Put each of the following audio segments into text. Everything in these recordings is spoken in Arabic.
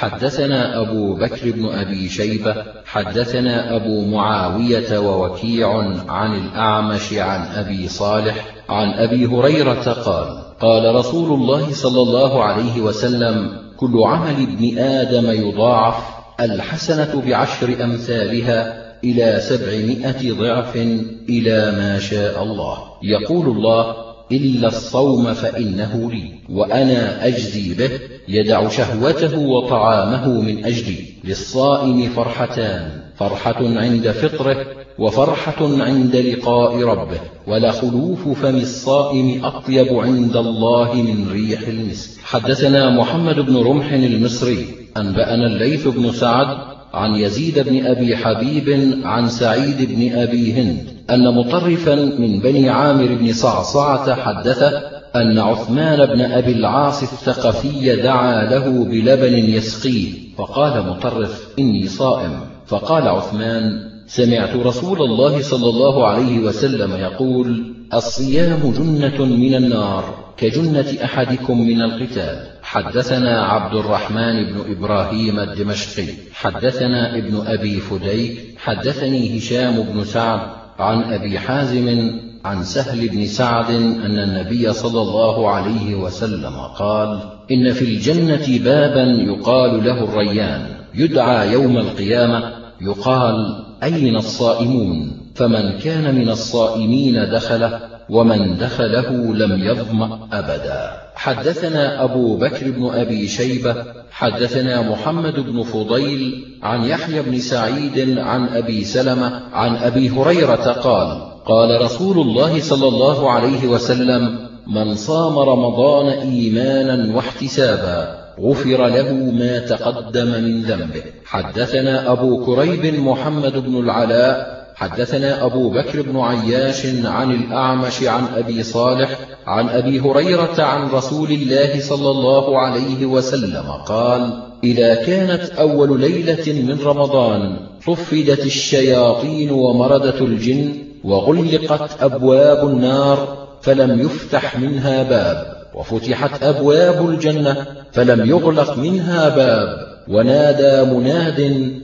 حدثنا أبو بكر بن أبي شيبة حدثنا أبو معاوية ووكيع عن الأعمش عن أبي صالح عن أبي هريرة قال قال رسول الله صلى الله عليه وسلم كل عمل ابن آدم يضاعف الحسنة ب10 أمثالها إلى 700 ضعف إلى ما شاء الله. يقول الله إلا الصوم فإنه لي وأنا أجزي به، يدع شهوته وطعامه من أجلي. للصائم فرحتان، فرحة عند فطره وفرحة عند لقاء ربه، ولخلوف فم الصائم أطيب عند الله من ريح المسك. حدثنا محمد بن رمح المصري أنبأنا الليث بن سعد عن يزيد بن أبي حبيب عن سعيد بن أبي هند أن مطرفا من بني عامر بن صعصعة حدثه أن عثمان بن أبي العاص الثقفي دعا له بلبن يسقيه، فقال مطرف إني صائم، فقال عثمان سمعت رسول الله صلى الله عليه وسلم يقول الصيام جنة من النار كجنة أحدكم من القتال. حدثنا عبد الرحمن بن إبراهيم الدمشقي حدثنا ابن أبي فديك حدثني هشام بن سعد عن أبي حازم عن سهل بن سعد أن النبي صلى الله عليه وسلم قال إن في الجنة بابا يقال له الريان، يدعى يوم القيامة يقال أين الصائمون؟ فمن كان من الصائمين دخله، ومن دخله لم يظمأ أبدا. حدثنا أبو بكر بن أبي شيبة حدثنا محمد بن فضيل عن يحيى بن سعيد عن أبي سلمة عن أبي هريرة قال قال رسول الله صلى الله عليه وسلم من صام رمضان إيمانا واحتسابا غفر له ما تقدم من ذنبه. حدثنا أبو كريب محمد بن العلاء حدثنا أبو بكر بن عياش عن الأعمش عن أبي صالح عن أبي هريرة عن رسول الله صلى الله عليه وسلم قال إذا كانت أول ليلة من رمضان صفدت الشياطين ومردت الجن وغلقت أبواب النار فلم يفتح منها باب، وفتحت أبواب الجنة فلم يغلق منها باب، ونادى مناد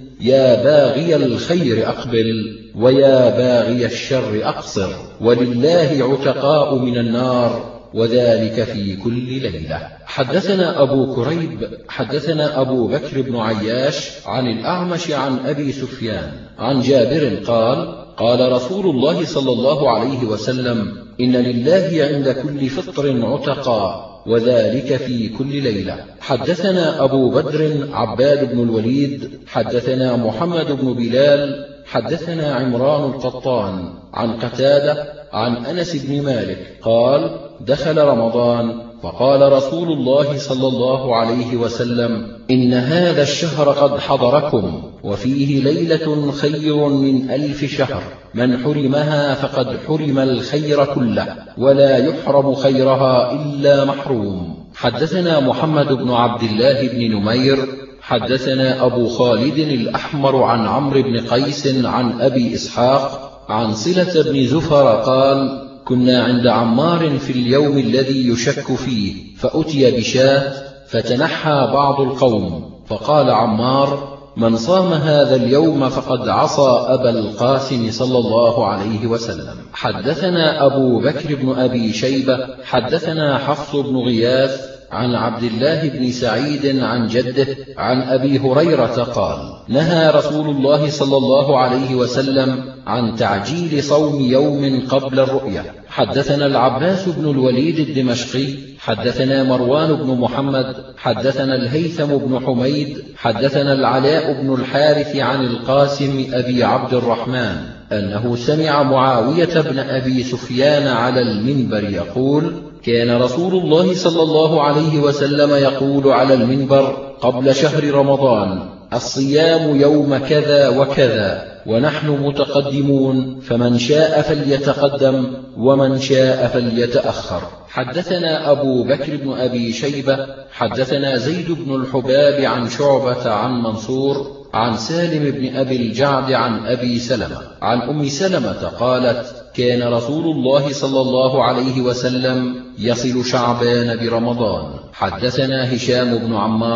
يا باغي الخير أقبل ويا باغي الشر أقصر، ولله عتقاء من النار وذلك في كل ليلة. حدثنا أبو كريب حدثنا أبو بكر بن عياش عن الأعمش عن أبي سفيان عن جابر قال قال رسول الله صلى الله عليه وسلم إن لله عند كل فطر عتقاء وذلك في كل ليلة. حدثنا أبو بدر عباد بن الوليد حدثنا محمد بن بلال حدثنا عمران القطان عن قتادة عن أنس بن مالك قال دخل رمضان فقال رسول الله صلى الله عليه وسلم إن هذا الشهر قد حضركم وفيه ليلة خير من 1000 شهر، من حرمها فقد حرم الخير كله ولا يحرم خيرها إلا محروم. حدثنا محمد بن عبد الله بن نمير حدثنا أبو خالد الأحمر عن عمرو بن قيس عن أبي إسحاق عن صلة بن زفر قال كنا عند عمار في اليوم الذي يشك فيه فأتي بشاة فتنحى بعض القوم فقال عمار من صام هذا اليوم فقد عصى أبا القاسم صلى الله عليه وسلم. حدثنا أبو بكر بن أبي شيبة حدثنا حفص بن غياث عن عبد الله بن سعيد عن جده عن أبي هريرة قال نهى رسول الله صلى الله عليه وسلم عن تعجيل صوم يوم قبل الرؤية. حدثنا العباس بن الوليد الدمشقي حدثنا مروان بن محمد حدثنا الهيثم بن حميد حدثنا العلاء بن الحارث عن القاسم أبي عبد الرحمن أنه سمع معاوية بن أبي سفيان على المنبر يقول كان رسول الله صلى الله عليه وسلم يقول على المنبر قبل شهر رمضان الصيام يوم كذا وكذا ونحن متقدمون فمن شاء فليتقدم ومن شاء فليتأخر. حدثنا أبو بكر بن أبي شيبة حدثنا زيد بن الحباب عن شعبة عن منصور عن سالم بن أبي الجعد عن أبي سلمة عن أم سلمة قالت كان رسول الله صلى الله عليه وسلم يصل شعبان برمضان. حدثنا هشام بن عمار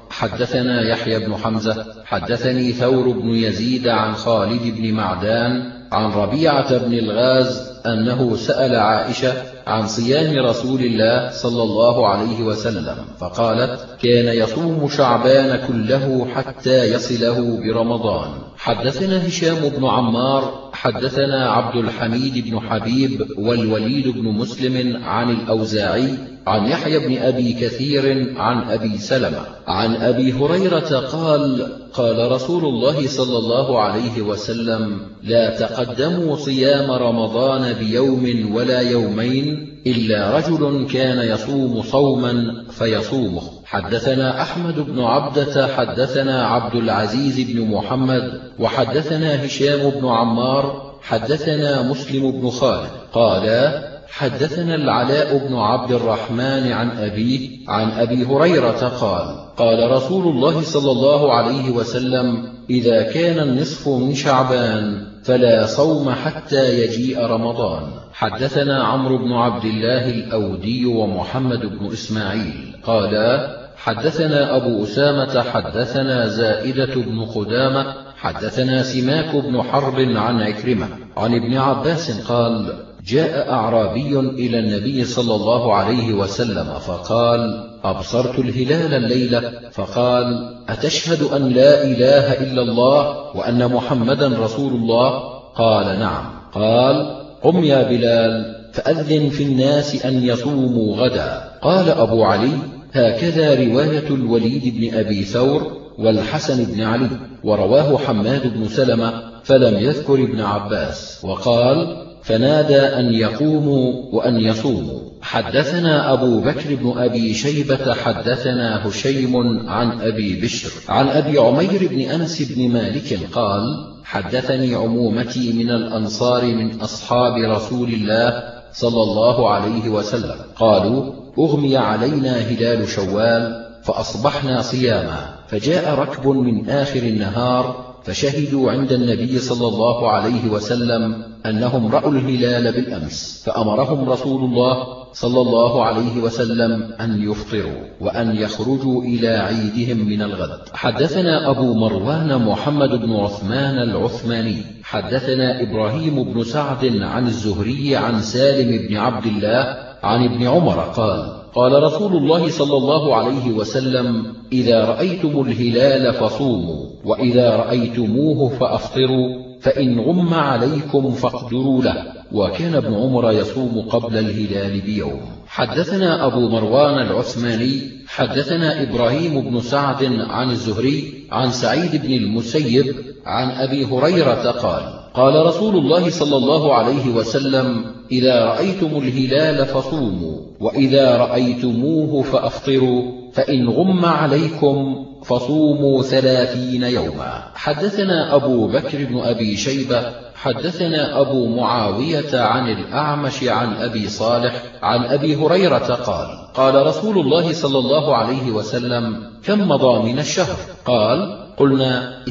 حدثنا يحيى بن حمزة حدثني ثور بن يزيد عن خالد بن معدان عن ربيعة بن الغاز أنه سأل عائشة عن صيام رسول الله صلى الله عليه وسلم فقالت: كان يصوم شعبان كله حتى يصله برمضان. حدثنا هشام بن عمار حدثنا عبد الحميد بن حبيب والوليد بن مسلم عن الأوزاعي عن يحيى بن أبي كثير عن أبي سلمة عن أبي هريرة قال: قال رسول الله صلى الله عليه وسلم: لا تقدموا صيام رمضان بيوم ولا يومين إلا رجل كان يصوم صوما فيصومه. حدثنا أحمد بن عبدة حدثنا عبد العزيز بن محمد وحدثنا هشام بن عمار حدثنا مسلم بن خالد قال: حدثنا العلاء بن عبد الرحمن عن أبيه عن أبي هريرة قال: قال رسول الله صلى الله عليه وسلم: إذا كان النصف من شعبان فلا صوم حتى يجيء رمضان. حدثنا عمرو بن عبد الله الأودي ومحمد بن إسماعيل قالا: حدثنا أبو أسامة حدثنا زائدة بن قدامة حدثنا سماك بن حرب عن عكرمة عن ابن عباس قال: جاء أعرابي إلى النبي صلى الله عليه وسلم فقال: أبصرت الهلال الليلة، فقال: أتشهد أن لا إله إلا الله وأن محمدا رسول الله؟ قال: نعم. قال: قم يا بلال فأذن في الناس أن يصوموا غدا. قال أبو علي: هكذا رواية الوليد بن أبي ثور والحسن بن علي، ورواه حماد بن سلمة فلم يذكر ابن عباس، وقال: فنادى أن يقوموا وأن يصوموا. حدثنا أبو بكر بن أبي شيبة حدثنا هشيم عن أبي بشر عن أبي عمير بن أنس بن مالك قال: حدثني عمومتي من الأنصار من أصحاب رسول الله صلى الله عليه وسلم قالوا: أغمي علينا هلال شوال فأصبحنا صياما، فجاء ركب من آخر النهار فشهدوا عند النبي صلى الله عليه وسلم أنهم رأوا الهلال بالأمس، فأمرهم رسول الله صلى الله عليه وسلم أن يفطروا وأن يخرجوا إلى عيدهم من الغد. حدثنا أبو مروان محمد بن عثمان العثماني حدثنا إبراهيم بن سعد عن الزهري عن سالم بن عبد الله عن ابن عمر قال: قال رسول الله صلى الله عليه وسلم: إذا رأيتم الهلال فصوموا، وإذا رأيتموه فأفطروا، فإن غم عليكم فاقدروا له. وكان ابن عمر يصوم قبل الهلال بيوم. حدثنا أبو مروان العثماني حدثنا إبراهيم بن سعد عن الزهري عن سعيد بن المسيب عن أبي هريرة قال: قال رسول الله صلى الله عليه وسلم: إذا رأيتم الهلال فصوموا، وإذا رأيتموه فأفطروا، فإن غم عليكم فصوموا 30 يوما. حدثنا أبو بكر بن أبي شيبة حدثنا أبو معاوية عن الأعمش عن أبي صالح عن أبي هريرة قال: قال رسول الله صلى الله عليه وسلم: كم مضى من الشهر؟ قال: قلنا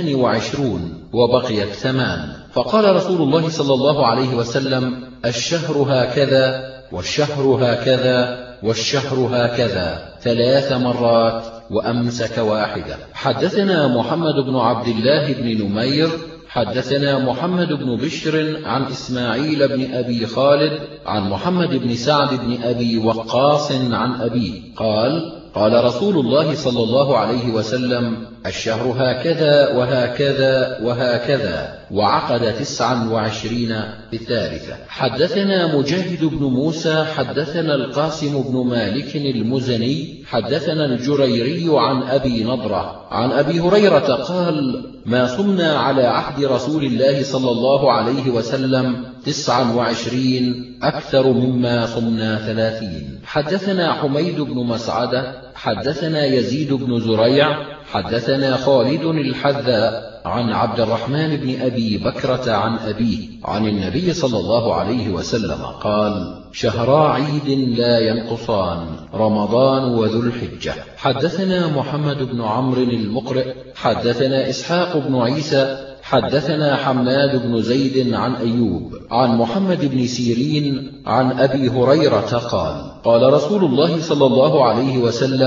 22 وبقيت 8. فقال رسول الله صلى الله عليه وسلم: الشهر هكذا والشهر هكذا والشهر هكذا 3 مرات، وأمسك واحدة. حدثنا محمد بن عبد الله بن نمير حدثنا محمد بن بشر عن إسماعيل بن أبي خالد عن محمد بن سعد بن أبي وقاص عن أبيه قال: قال رسول الله صلى الله عليه وسلم: الشهر هكذا وهكذا وهكذا، وعقد 29 في 3. حدثنا مجاهد بن موسى حدثنا القاسم بن مالك المزني حدثنا الجريري عن أبي نضرة عن أبي هريرة قال: ما صمنا على عهد رسول الله صلى الله عليه وسلم 29 أكثر مما صمنا 30. حدثنا حميد بن مسعدة حدثنا يزيد بن زريع حدثنا خالد الحذاء عن عبد الرحمن بن أبي بكرة عن أبيه عن النبي صلى الله عليه وسلم قال: شهرا عيد لا ينقصان، رمضان وذو الحجة. حدثنا محمد بن عمرو المقرئ حدثنا إسحاق بن عيسى حدثنا حماد بن زيد عن أيوب عن محمد بن سيرين عن أبي هريرة قال: قال رسول الله صلى الله عليه وسلم: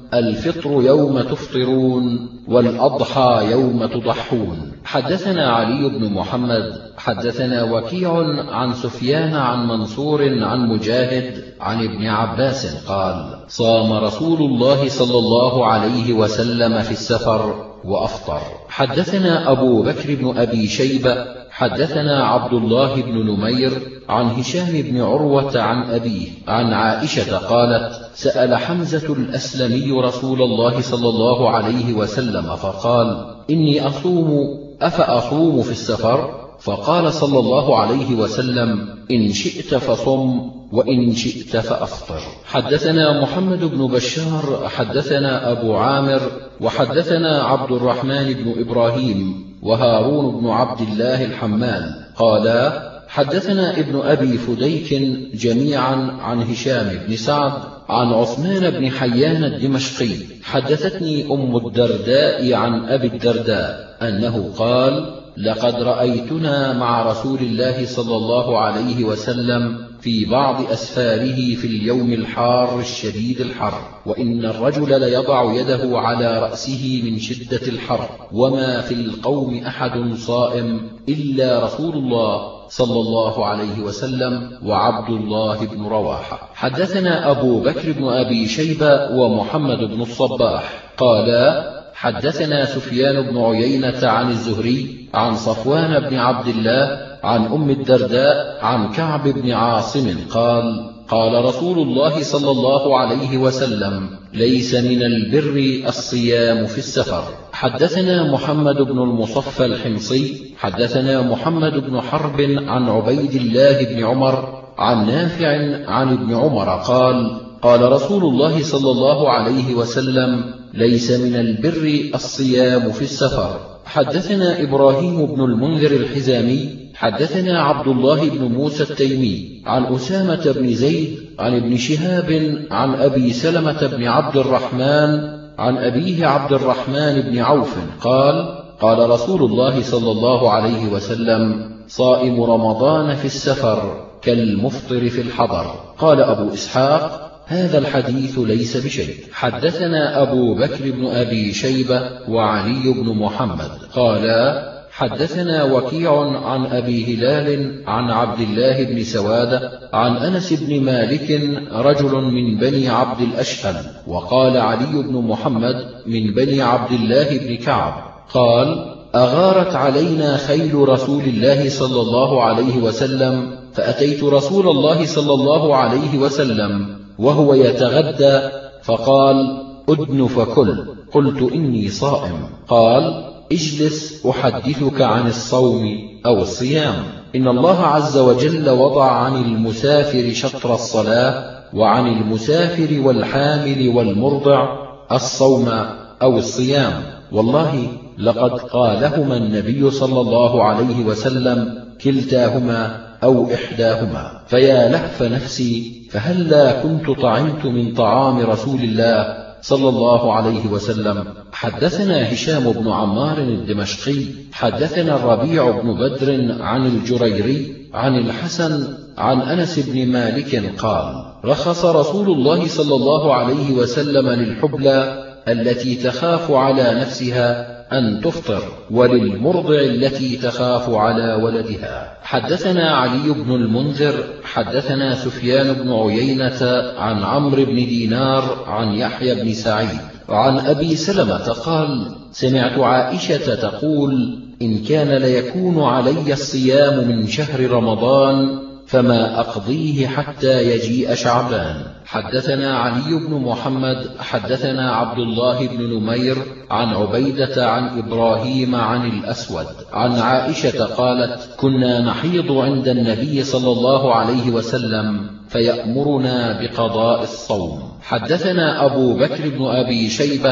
الفطر يوم تفطرون والأضحى يوم تضحون. حدثنا علي بن محمد حدثنا وكيع عن سفيان عن منصور عن مجاهد عن ابن عباس قال: صام رسول الله صلى الله عليه وسلم في السفر وأفطر. حدثنا أبو بكر بن أبي شيبة حدثنا عبد الله بن نمير عن هشام بن عروة عن أبيه عن عائشة قالت: سأل حمزة الأسلمي رسول الله صلى الله عليه وسلم فقال: إني أصوم أفأصوم في السفر؟ فقال صلى الله عليه وسلم: إن شئت فصم وإن شئت فأفطر. حدثنا محمد بن بشار حدثنا أبو عامر وحدثنا عبد الرحمن بن إبراهيم وهارون بن عبد الله الحمال قالا: حدثنا ابن أبي فديك جميعا عن هشام بن سعد عن عثمان بن حيان الدمشقي. حدثتني أم الدرداء عن أبي الدرداء أنه قال: لقد رأيتنا مع رسول الله صلى الله عليه وسلم في بعض أسفاره في اليوم الحار الشديد الحر، وإن الرجل ليضع يده على رأسه من شدة الحر، وما في القوم أحد صائم إلا رسول الله صلى الله عليه وسلم وعبد الله بن رواحة. حدثنا أبو بكر بن أبي شيبة ومحمد بن الصباح قالا: حدثنا سفيان بن عيينة عن الزهري عن صفوان بن عبد الله عن أم الدرداء عن كعب بن عاصم قال: قال رسول الله صلى الله عليه وسلم: ليس من البر الصيام في السفر. حدثنا محمد بن المصفى الحمصي حدثنا محمد بن حرب عن عبيد الله بن عمر عن نافع عن ابن عمر قال: قال رسول الله صلى الله عليه وسلم: ليس من البر الصيام في السفر. حدثنا إبراهيم بن المنذر الحزامي حدثنا عبد الله بن موسى التيمي عن أسامة بن زيد عن ابن شهاب عن أبي سلمة بن عبد الرحمن عن أبيه عبد الرحمن بن عوف قال: قال رسول الله صلى الله عليه وسلم: صائم رمضان في السفر كالمفطر في الحضر. قال أبو إسحاق: هذا الحديث ليس بشيء. حدثنا أبو بكر بن أبي شيبة وعلي بن محمد قالا: حدثنا وكيع عن أبي هلال عن عبد الله بن سوادة عن أنس بن مالك رجل من بني عبد الأشهل، وقال علي بن محمد من بني عبد الله بن كعب قال: أغارت علينا خيل رسول الله صلى الله عليه وسلم، فأتيت رسول الله صلى الله عليه وسلم وهو يتغدى فقال: أدن فكل. قلت: إني صائم. قال: اجلس أحدثك عن الصوم أو الصيام. إن الله عز وجل وضع عن المسافر شطر الصلاة، وعن المسافر والحامل والمرضع الصوم أو الصيام. والله لقد قالهما النبي صلى الله عليه وسلم كلتاهما أو إحداهما، فيا لهف نفسي فهلا كنت طعمت من طعام رسول الله صلى الله عليه وسلم. حدثنا هشام بن عمار الدمشقي حدثنا الربيع بن بدر عن الجريري عن الحسن عن أنس بن مالك قال: رخص رسول الله صلى الله عليه وسلم للحبلى التي تخاف على نفسها أن تفطر، وللمرضع التي تخاف على ولدها. حدثنا علي بن المنذر حدثنا سفيان بن عيينة عن عمرو بن دينار عن يحيى بن سعيد عن أبي سلمة قال: سمعت عائشة تقول: إن كان ليكون علي الصيام من شهر رمضان فما أقضيه حتى يجيء شعبان. حدثنا علي بن محمد حدثنا عبد الله بن نمير عن عبيدة عن إبراهيم عن الأسود عن عائشة قالت: كنا نحيض عند النبي صلى الله عليه وسلم فيأمرنا بقضاء الصوم. حدثنا أبو بكر بن أبي شيبة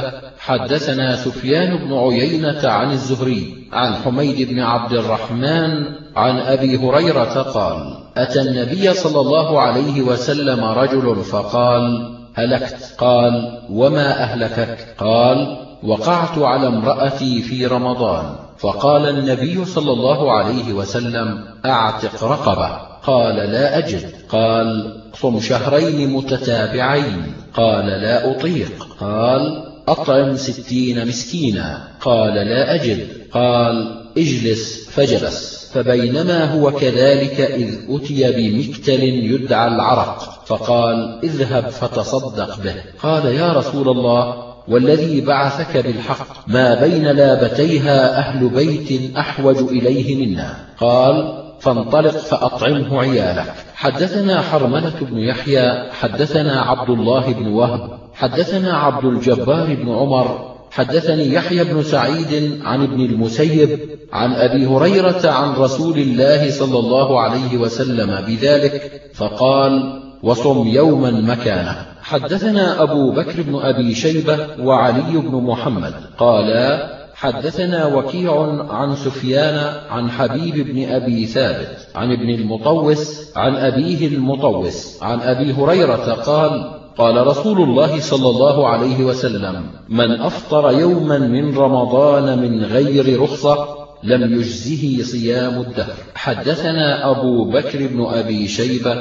حدثنا سفيان بن عيينة عن الزهري عن حميد بن عبد الرحمن عن أبي هريرة قال: أتى النبي صلى الله عليه وسلم رجل فقال: هلكت. قال: وما أهلكك؟ قال: وقعت على امرأتي في رمضان. فقال النبي صلى الله عليه وسلم: أعتق رقبة. قال: لا أجد. قال: صم شهرين متتابعين. قال لا أطيق. قال أطعم 60 مسكينا. قال لا أجد. قال اجلس، فجلس. فبينما هو كذلك إذ أتي بمكتل يدعى العرق، فقال اذهب فتصدق به. قال يا رسول الله، والذي بعثك بالحق ما بين لابتيها أهل بيت أحوج إليه منا. قال فانطلق فأطعمه عيالك. حدثنا حرملة بن يحيى حدثنا عبد الله بن وهب حدثنا عبد الجبار بن عمر حدثني يحيى بن سعيد عن ابن المسيب عن أبي هريرة عن رسول الله صلى الله عليه وسلم بذلك، فقال وصم يوما مكانه. حدثنا أبو بكر بن أبي شيبة وعلي بن محمد قالا حدثنا وكيع عن سفيان عن حبيب بن أبي ثابت عن ابن المطوس عن أبيه المطوس عن أبي هريرة قال قال رسول الله صلى الله عليه وسلم من أفطر يوما من رمضان من غير رخصة لم يجزه صيام الدهر. حدثنا أبو بكر بن أبي شيبة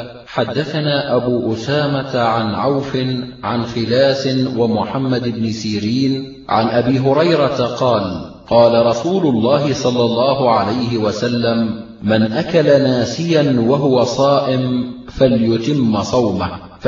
حدثنا أبو أسامة عن عوف عن خلاس ومحمد بن سيرين عن أبي هريرة قال قال رسول الله صلى الله عليه وسلم من أكل ناسيا وهو صائم فليتم صومه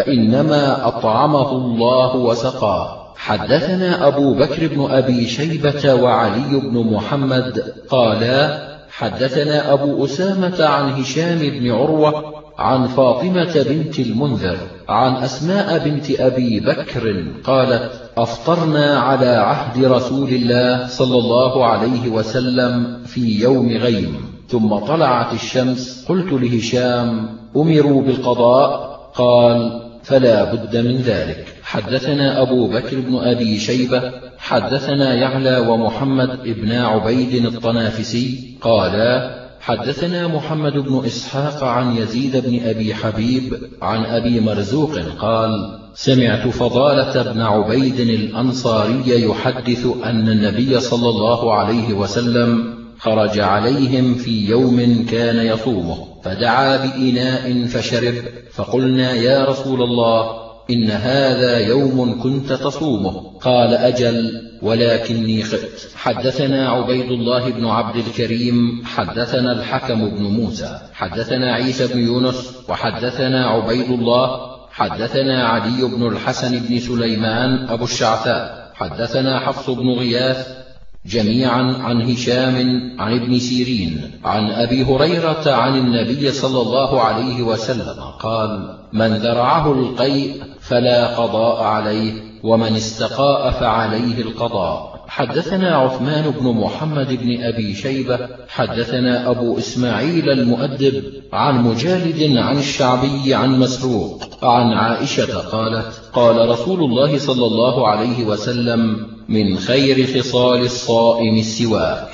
فإنما أطعمه الله وسقاه. حدثنا أبو بكر بن أبي شيبة وعلي بن محمد قالا حدثنا أبو أسامة عن هشام بن عروة عن فاطمة بنت المنذر عن أسماء بنت أبي بكر قالت أفطرنا على عهد رسول الله صلى الله عليه وسلم في يوم غيم ثم طلعت الشمس. قلت لهشام أمروا بالقضاء؟ قال فلا بد من ذلك. حدثنا أبو بكر بن أبي شيبة حدثنا يعلى ومحمد بن عبيد الطنافسي قالا حدثنا محمد بن إسحاق عن يزيد بن أبي حبيب عن أبي مرزوق قال سمعت فضالة بن عبيد الأنصاري يحدث أن النبي صلى الله عليه وسلم خرج عليهم في يوم كان يصومه فدعا بإناء فشرب، فقلنا يا رسول الله إن هذا يوم كنت تصومه. قال أجل ولكني خئت. حدثنا عبيد الله بن عبد الكريم حدثنا الحكم بن موسى حدثنا عيسى بن يونس وحدثنا عبيد الله حدثنا علي بن الحسن بن سليمان أبو الشعثاء حدثنا حفص بن غياث جميعا عن هشام عن ابن سيرين عن أبي هريرة عن النبي صلى الله عليه وسلم قال من ذرعه القيء فلا قضاء عليه ومن استقاء فعليه القضاء. حدثنا عثمان بن محمد بن أبي شيبة حدثنا أبو إسماعيل المؤدب عن مجالد عن الشعبي عن مسروق عن عائشة قالت قال رسول الله صلى الله عليه وسلم من خير خصال الصائم السواك.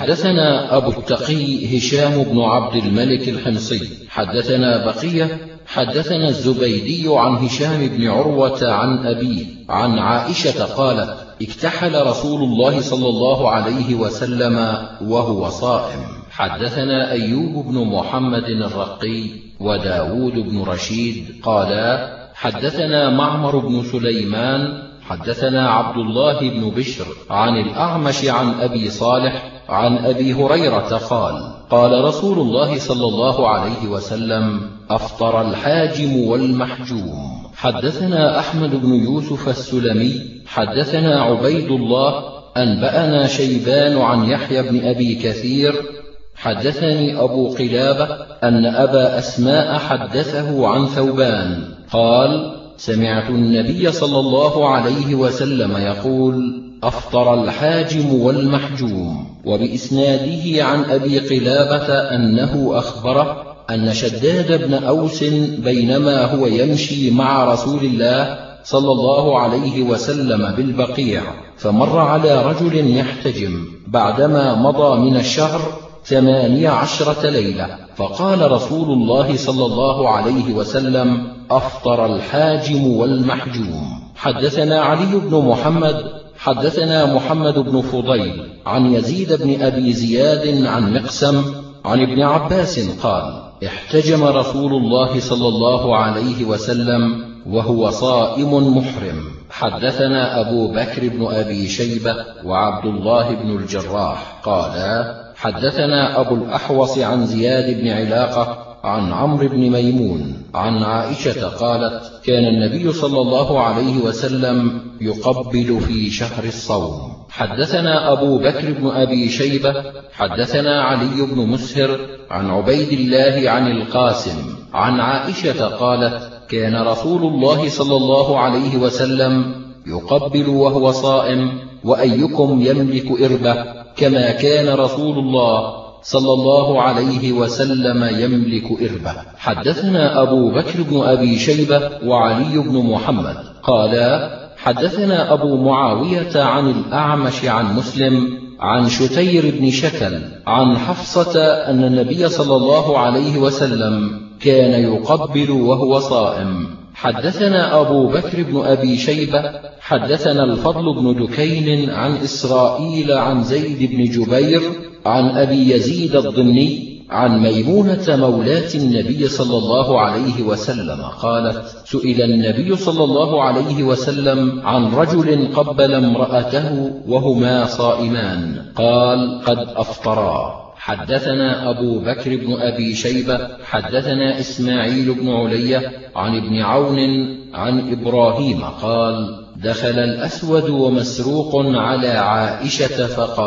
حدثنا أبو التقي هشام بن عبد الملك الحمصي حدثنا بقية حدثنا الزبيدي عن هشام بن عروة عن أبيه عن عائشة قالت اكتحل رسول الله صلى الله عليه وسلم وهو صائم. حدثنا أيوب بن محمد الرقي وداود بن رشيد قالا حدثنا معمر بن سليمان حدثنا عبد الله بن بشر عن الأعمش عن أبي صالح عن أبي هريرة قال قال رسول الله صلى الله عليه وسلم أفطر الحاجم والمحجوم. حدثنا أحمد بن يوسف السلمي حدثنا عبيد الله أنبأنا شيبان عن يحيى بن أبي كثير حدثني أبو قلابة أن أبا أسماء حدثه عن ثوبان قال سمعت النبي صلى الله عليه وسلم يقول أفطر الحاجم والمحجوم. وبإسناده عن أبي قلابة أنه أخبره أن شداد بن أوس بينما هو يمشي مع رسول الله صلى الله عليه وسلم بالبقيع فمر على رجل يحتجم بعدما مضى من الشهر 18 ليلة، فقال رسول الله صلى الله عليه وسلم أفطر الحاجم والمحجوم. حدثنا علي بن محمد حدثنا محمد بن فضيل عن يزيد بن أبي زياد عن مقسم عن ابن عباس قال احتجم رسول الله صلى الله عليه وسلم وهو صائم محرم. حدثنا أبو بكر بن أبي شيبة وعبد الله بن الجراح قالا حدثنا أبو الأحوص عن زياد بن علاقة عن عمرو بن ميمون عن عائشة قالت كان النبي صلى الله عليه وسلم يقبل في شهر الصوم. حدثنا أبو بكر بن أبي شيبة حدثنا علي بن مسهر عن عبيد الله عن القاسم عن عائشة قالت كان رسول الله صلى الله عليه وسلم يقبل وهو صائم وأيكم يملك إربة كما كان رسول الله صلى الله عليه وسلم يملك إربة. حدثنا أبو بكر بن أبي شيبة وعلي بن محمد قالا حدثنا أبو معاوية عن الأعمش عن مسلم عن شتير بن شكل عن حفصة أن النبي صلى الله عليه وسلم كان يقبل وهو صائم. حدثنا أبو بكر بن أبي شيبة حدثنا الفضل بن دكين عن إسرائيل عن زيد بن جبير عن أبي يزيد الضمني عن ميمونة مولاة النبي صلى الله عليه وسلم قالت سئل النبي صلى الله عليه وسلم عن رجل قبل امرأته وهما صائمان قال قد أفطرا. حدثنا أبو بكر بن أبي شيبة حدثنا إسماعيل بن علية عن ابن عون عن إبراهيم قال دخل الأسود ومسروق على عائشة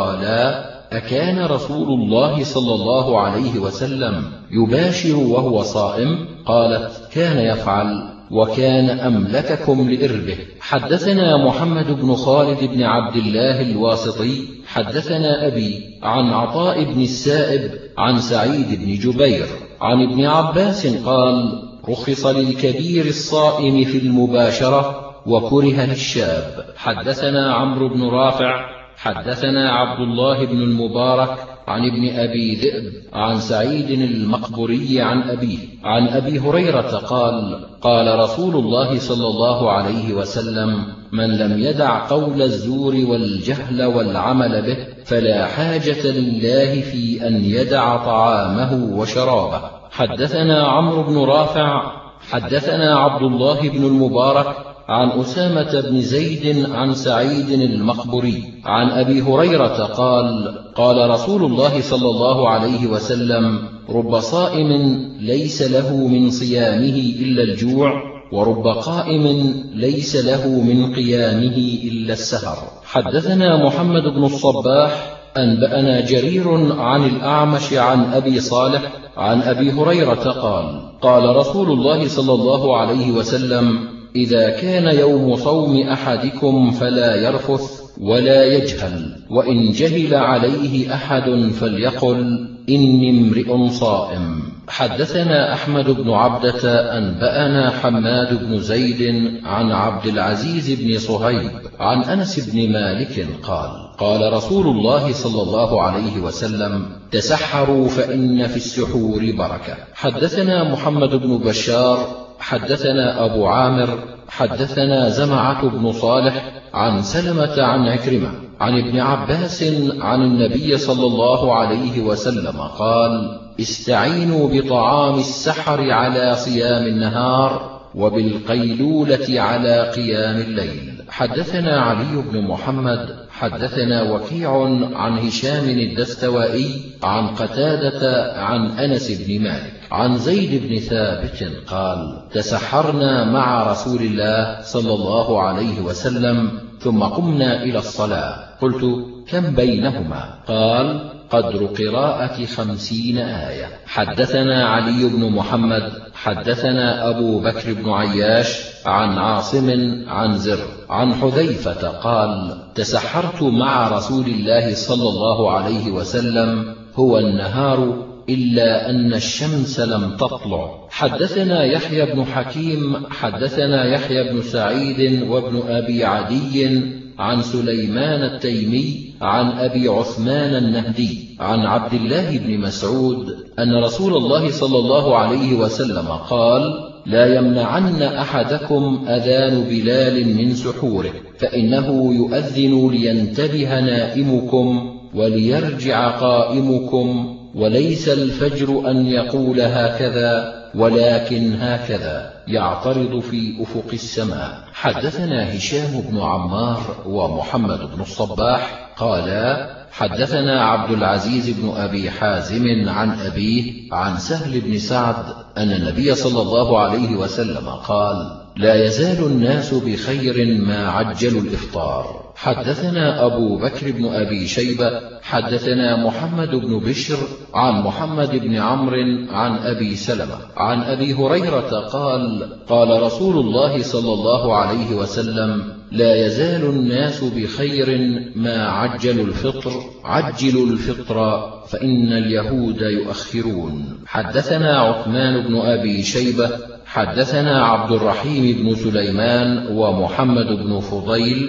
فقالا أكان رسول الله صلى الله عليه وسلم يباشر وهو صائم؟ قالت كان يفعل وكان أملككم لإربه. حدثنا محمد بن خالد بن عبد الله الواسطي حدثنا أبي عن عطاء بن السائب عن سعيد بن جبير عن ابن عباس قال رخص للكبير الصائم في المباشرة وكره للشاب. حدثنا عمرو بن رافع حدثنا عبد الله بن المبارك عن ابن أبي ذئب عن سعيد المقبري عن أبيه عن أبي هريرة قال قال رسول الله صلى الله عليه وسلم من لم يدع قول الزور والجهل والعمل به فلا حاجة لله في أن يدع طعامه وشرابه. حدثنا عمرو بن رافع حدثنا عبد الله بن المبارك عن أسامة بن زيد عن سعيد المقبري عن أبي هريرة قال قال رسول الله صلى الله عليه وسلم رب صائم ليس له من صيامه إلا الجوع ورب قائم ليس له من قيامه إلا السهر. حدثنا محمد بن الصباح أنبأنا جرير عن الأعمش عن أبي صالح عن أبي هريرة قال قال رسول الله صلى الله عليه وسلم إذا كان يوم صوم أحدكم فلا يرفث ولا يجهل وإن جهل عليه أحد فليقل إني امرئ صائم. حدثنا أحمد بن عبدة أنبأنا حماد بن زيد عن عبد العزيز بن صهيب عن أنس بن مالك قال قال رسول الله صلى الله عليه وسلم تسحروا فإن في السحور بركة. حدثنا محمد بن بشار حدثنا أبو عامر حدثنا زمعة بن صالح عن سلمة عن عكرمة عن ابن عباس عن النبي صلى الله عليه وسلم قال استعينوا بطعام السحر على صيام النهار وبالقيلولة على قيام الليل. حدثنا علي بن محمد حدثنا وكيع عن هشام الدستوائي عن قتادة عن أنس بن مالك عن زيد بن ثابت قال تسحرنا مع رسول الله صلى الله عليه وسلم ثم قمنا إلى الصلاة قلت كم بينهما؟ قال قدر قراءة 50 آية. حدثنا علي بن محمد حدثنا أبو بكر بن عياش عن عاصم عن زر عن حذيفة قال تسحرت مع رسول الله صلى الله عليه وسلم هو النهار إلا أن الشمس لم تطلع. حدثنا يحيى بن حكيم حدثنا يحيى بن سعيد وابن أبي عدي عن سليمان التيمي عن أبي عثمان النهدي عن عبد الله بن مسعود أن رسول الله صلى الله عليه وسلم قال لا يمنعن أحدكم أذان بلال من سحوره فإنه يؤذن لينتبه نائمكم وليرجع قائمكم وليس الفجر أن يقول هكذا ولكن هكذا. يعترض في أفق السماء. حدثنا هشام بن عمار ومحمد بن الصباح قالا حدثنا عبد العزيز بن أبي حازم عن أبيه عن سهل بن سعد أن النبي صلى الله عليه وسلم قال لا يزال الناس بخير ما عجلوا الإفطار. حدثنا أبو بكر بن أبي شيبة حدثنا محمد بن بشر عن محمد بن عمرو عن أبي سلمة عن أبي هريرة قال قال رسول الله صلى الله عليه وسلم لا يزال الناس بخير ما عجلوا الفطر عجلوا الفطر فإن اليهود يؤخرون. حدثنا عثمان بن أبي شيبة حدثنا عبد الرحيم بن سليمان ومحمد بن فضيل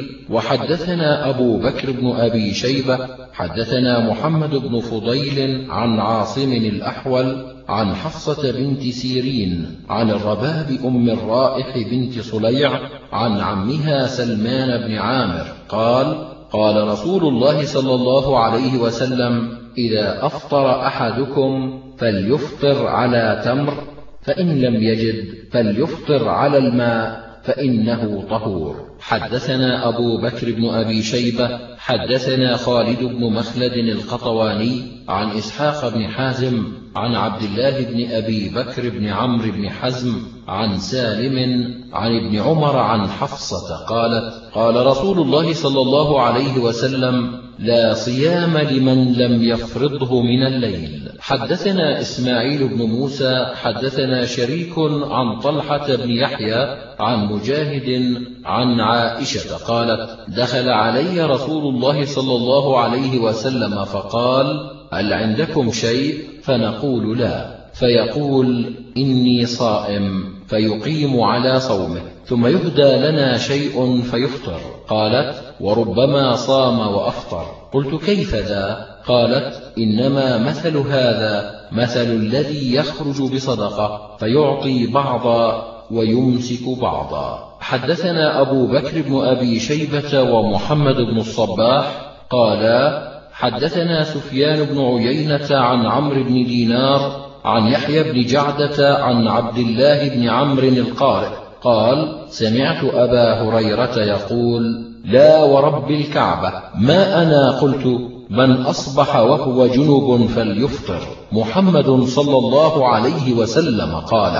وحدثنا أبو بكر بن أبي شيبة حدثنا محمد بن فضيل عن عاصم الأحول عن حفصة بنت سيرين عن الرباب أم الرائح بنت صليع عن عمها سلمان بن عامر قال قال رسول الله صلى الله عليه وسلم إذا أفطر أحدكم فليفطر على تمر فإن لم يجد فليفطر على الماء فإنه طهور. حدثنا أبو بكر بن أبي شيبة حدثنا خالد بن مخلد القطواني عن إسحاق بن حازم عن عبد الله بن أبي بكر بن عمرو بن حزم عن سالم عن ابن عمر عن حفصة قالت قال رسول الله صلى الله عليه وسلم لا صيام لمن لم يفرضه من الليل. حدثنا إسماعيل بن موسى حدثنا شريك عن طلحة بن يحيى عن مجاهد عن عائشة قالت دخل علي رسول الله صلى الله عليه وسلم فقال هل عندكم شيء؟ فنقول لا، فيقول إني صائم فيقيم على صومه ثم يهدى لنا شيء فيفطر. قالت وربما صام وأفطر. قلت كيف ذا؟ قالت إنما مثل هذا مثل الذي يخرج بصدقة فيعطي بعضا ويمسك بعضا. حدثنا أبو بكر بن أبي شيبة ومحمد بن الصباح قالا حدثنا سفيان بن عيينة عن عمرو بن دينار عن يحيى بن جعدة عن عبد الله بن عمرو القارئ قال سمعت أبا هريرة يقول لا ورب الكعبة ما أنا قلت من أصبح وهو جنب فليفطر. محمد صلى الله عليه وسلم قال.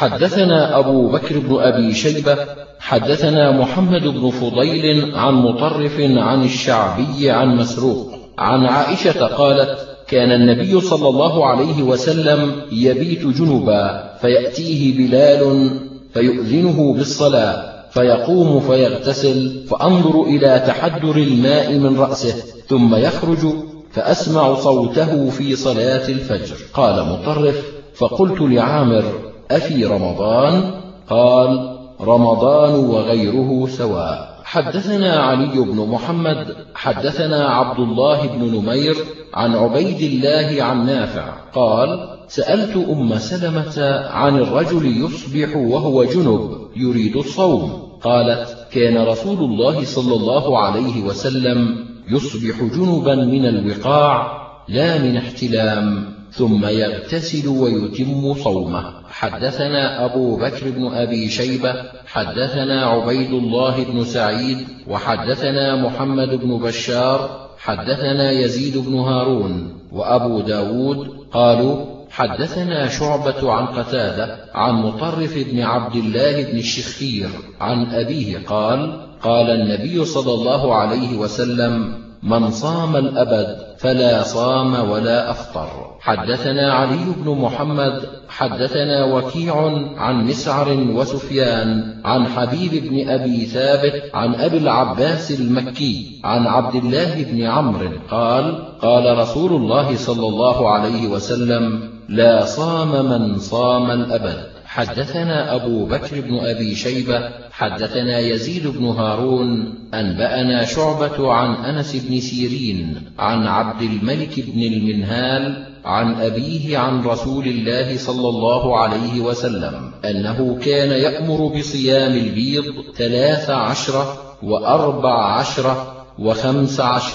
حدثنا أبو بكر بن أبي شيبة حدثنا محمد بن فضيل عن مطرف عن الشعبي عن مسروق عن عائشة قالت كان النبي صلى الله عليه وسلم يبيت جنبا فيأتيه بلال فيؤذنه بالصلاة فيقوم فيغتسل فأنظر إلى تحدر الماء من رأسه ثم يخرج فأسمع صوته في صلاة الفجر. قال مطرف فقلت لعامر أفي رمضان؟ قال رمضان وغيره سواء. حدثنا علي بن محمد حدثنا عبد الله بن نمير عن عبيد الله عن نافع قال سألت أم سلمة عن الرجل يصبح وهو جنب يريد الصوم. قالت كان رسول الله صلى الله عليه وسلم يصبح جنبا من الوقاع لا من احتلام ثم يغتسل ويتم صومه. حدثنا أبو بكر بن أبي شيبة حدثنا عبيد الله بن سعيد وحدثنا محمد بن بشار حدثنا يزيد بن هارون وأبو داود قالوا حدثنا شعبة عن قتادة عن مطرف بن عبد الله بن الشخير عن أبيه قال قال النبي صلى الله عليه وسلم من صام الأبد فلا صام ولا أفطر. حدثنا علي بن محمد حدثنا وكيع عن مسعر وسفيان عن حبيب بن أبي ثابت عن أبي العباس المكي عن عبد الله بن عمرو قال قال رسول الله صلى الله عليه وسلم لا صام من صام الأبد. حدثنا أبو بكر بن أبي شيبة حدثنا يزيد بن هارون أنبأنا شعبة عن أنس بن سيرين عن عبد الملك بن المنهال عن أبيه عن رسول الله صلى الله عليه وسلم أنه كان يأمر بصيام البيض 13 و14 و15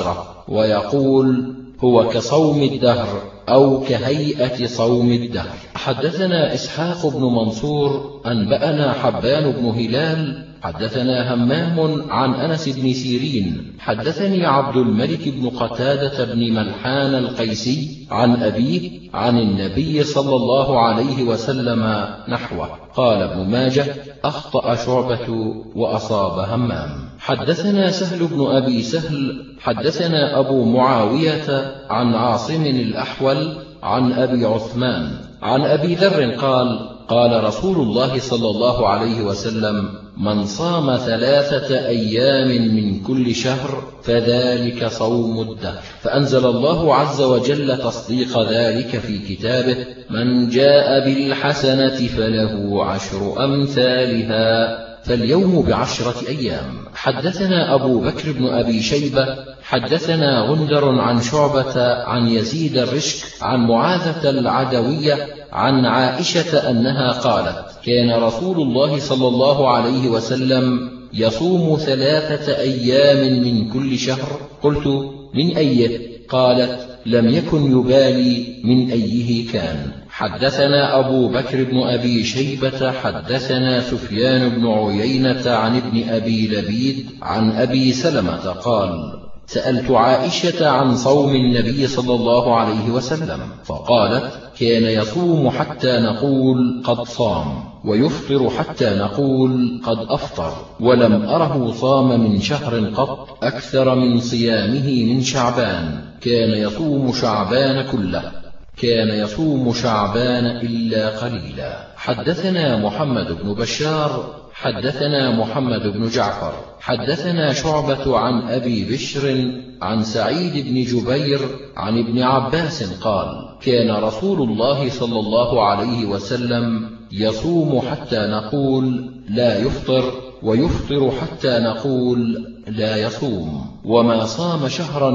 ويقول هو كصوم الدهر أو كهيئة صوم الدهر. حدثنا إسحاق بن منصور أنبأنا حبان بن هلال حدثنا همام عن أنس بن سيرين حدثني عبد الملك بن قتادة بن ملحان القيسي عن أبيه عن النبي صلى الله عليه وسلم نحوه. قال ابن ماجه أخطأ شعبة وأصاب همام. حدثنا سهل بن أبي سهل حدثنا أبو معاوية عن عاصم الأحول عن أبي عثمان عن أبي ذر قال قال رسول الله صلى الله عليه وسلم من صام 3 أيام من كل شهر فذلك صوم الدهر. فأنزل الله عز وجل تصديق ذلك في كتابه من جاء بالحسنة فله 10 أمثالها فاليوم ب10 أيام. حدثنا أبو بكر بن أبي شيبة حدثنا غندر عن شعبة عن يزيد الرشك عن معاذة العدوية عن عائشة أنها قالت كان رسول الله صلى الله عليه وسلم يصوم 3 أيام من كل شهر. قلت من أيه؟ قالت لم يكن يبالي من أيه كان. حدثنا أبو بكر بن أبي شيبة حدثنا سفيان بن عيينة عن ابن أبي لبيد عن أبي سلمة قال سألت عائشة عن صوم النبي صلى الله عليه وسلم فقالت كان يصوم حتى نقول قد صام ويفطر حتى نقول قد أفطر ولم أره صام من شهر قط أكثر من صيامه من شعبان كان يصوم شعبان كله كان يصوم شعبان إلا قليلا. حدثنا محمد بن بشار حدثنا محمد بن جعفر حدثنا شعبة عن أبي بشر عن سعيد بن جبير عن ابن عباس قال كان رسول الله صلى الله عليه وسلم يصوم حتى نقول لا يفطر ويفطر حتى نقول لا يصوم وما صام شهرا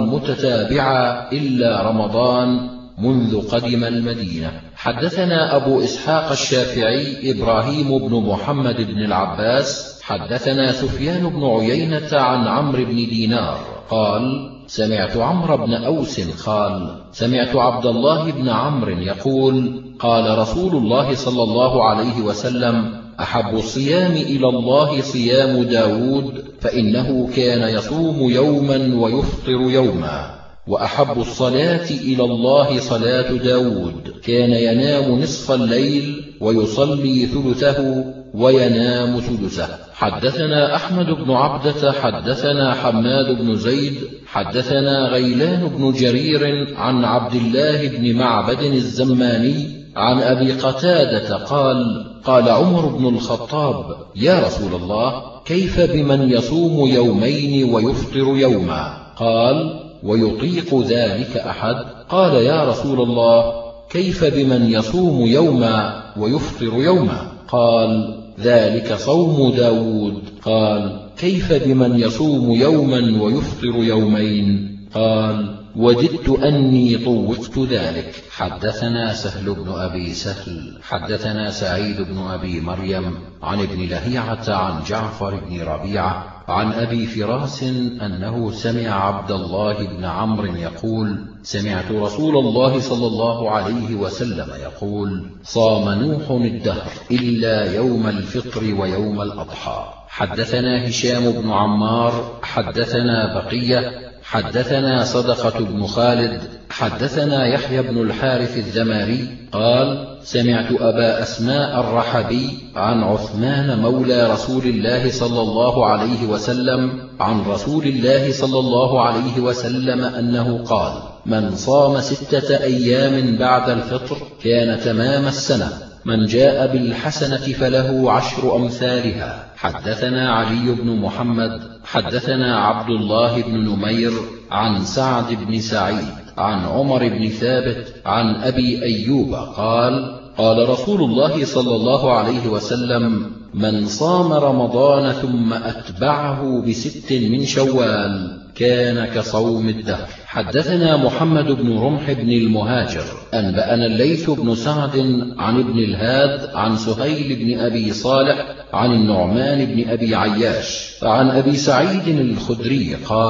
متتابعا إلا رمضان منذ قدم المدينة. حدثنا أبو إسحاق الشافعي إبراهيم بن محمد بن العباس حدثنا سفيان بن عيينة عن عمرو بن دينار قال سمعت عمرو بن أوس قال سمعت عبد الله بن عمرو يقول قال رسول الله صلى الله عليه وسلم أحب الصيام إلى الله صيام داود فإنه كان يصوم يوما ويفطر يوما وأحب الصلاة إلى الله صلاة داود كان ينام نصف الليل ويصلي ثلثه وينام ثلثه. حدثنا أحمد بن عبدة حدثنا حماد بن زيد حدثنا غيلان بن جرير عن عبد الله بن معبد الزماني عن أبي قتادة قال قال عمر بن الخطاب يا رسول الله كيف بمن يصوم يومين ويفطر يوما؟ قال ويطيق ذلك أحد؟ قال يا رسول الله كيف بمن يصوم يوما ويفطر يوما؟ قال ذلك صوم داود. قال كيف بمن يصوم يوما ويفطر يومين؟ قال وددت أني طوقت ذلك. حدثنا سهل بن أبي سهل حدثنا سعيد بن أبي مريم عن ابن لهيعة عن جعفر بن ربيعة عن أبي فراس أنه سمع عبد الله بن عمرو يقول سمعت رسول الله صلى الله عليه وسلم يقول صام نوح الدهر إلا يوم الفطر ويوم الأضحى. حدثنا هشام بن عمار حدثنا بقية حدثنا صدقة بن خالد حدثنا يحيى بن الحارث الذماري قال سمعت أبا أسماء الرحبي عن عثمان مولى رسول الله صلى الله عليه وسلم عن رسول الله صلى الله عليه وسلم أنه قال من صام 6 أيام بعد الفطر كان تمام السنة من جاء بالحسنة فله 10 أمثالها. حدثنا علي بن محمد حدثنا عبد الله بن نمير عن سعد بن سعيد عن عمر بن ثابت عن أبي أيوب قال قال رسول الله صلى الله عليه وسلم من صام رمضان ثم أتبعه ب6 من شوال كان كصوم الدهر. حدثنا محمد بن رمح بن المهاجر أنبأنا الليث بن سعد عن ابن الهاد عن سهيل بن أبي صالح عن النعمان بن أبي عياش عن أبي سعيد الخدري قال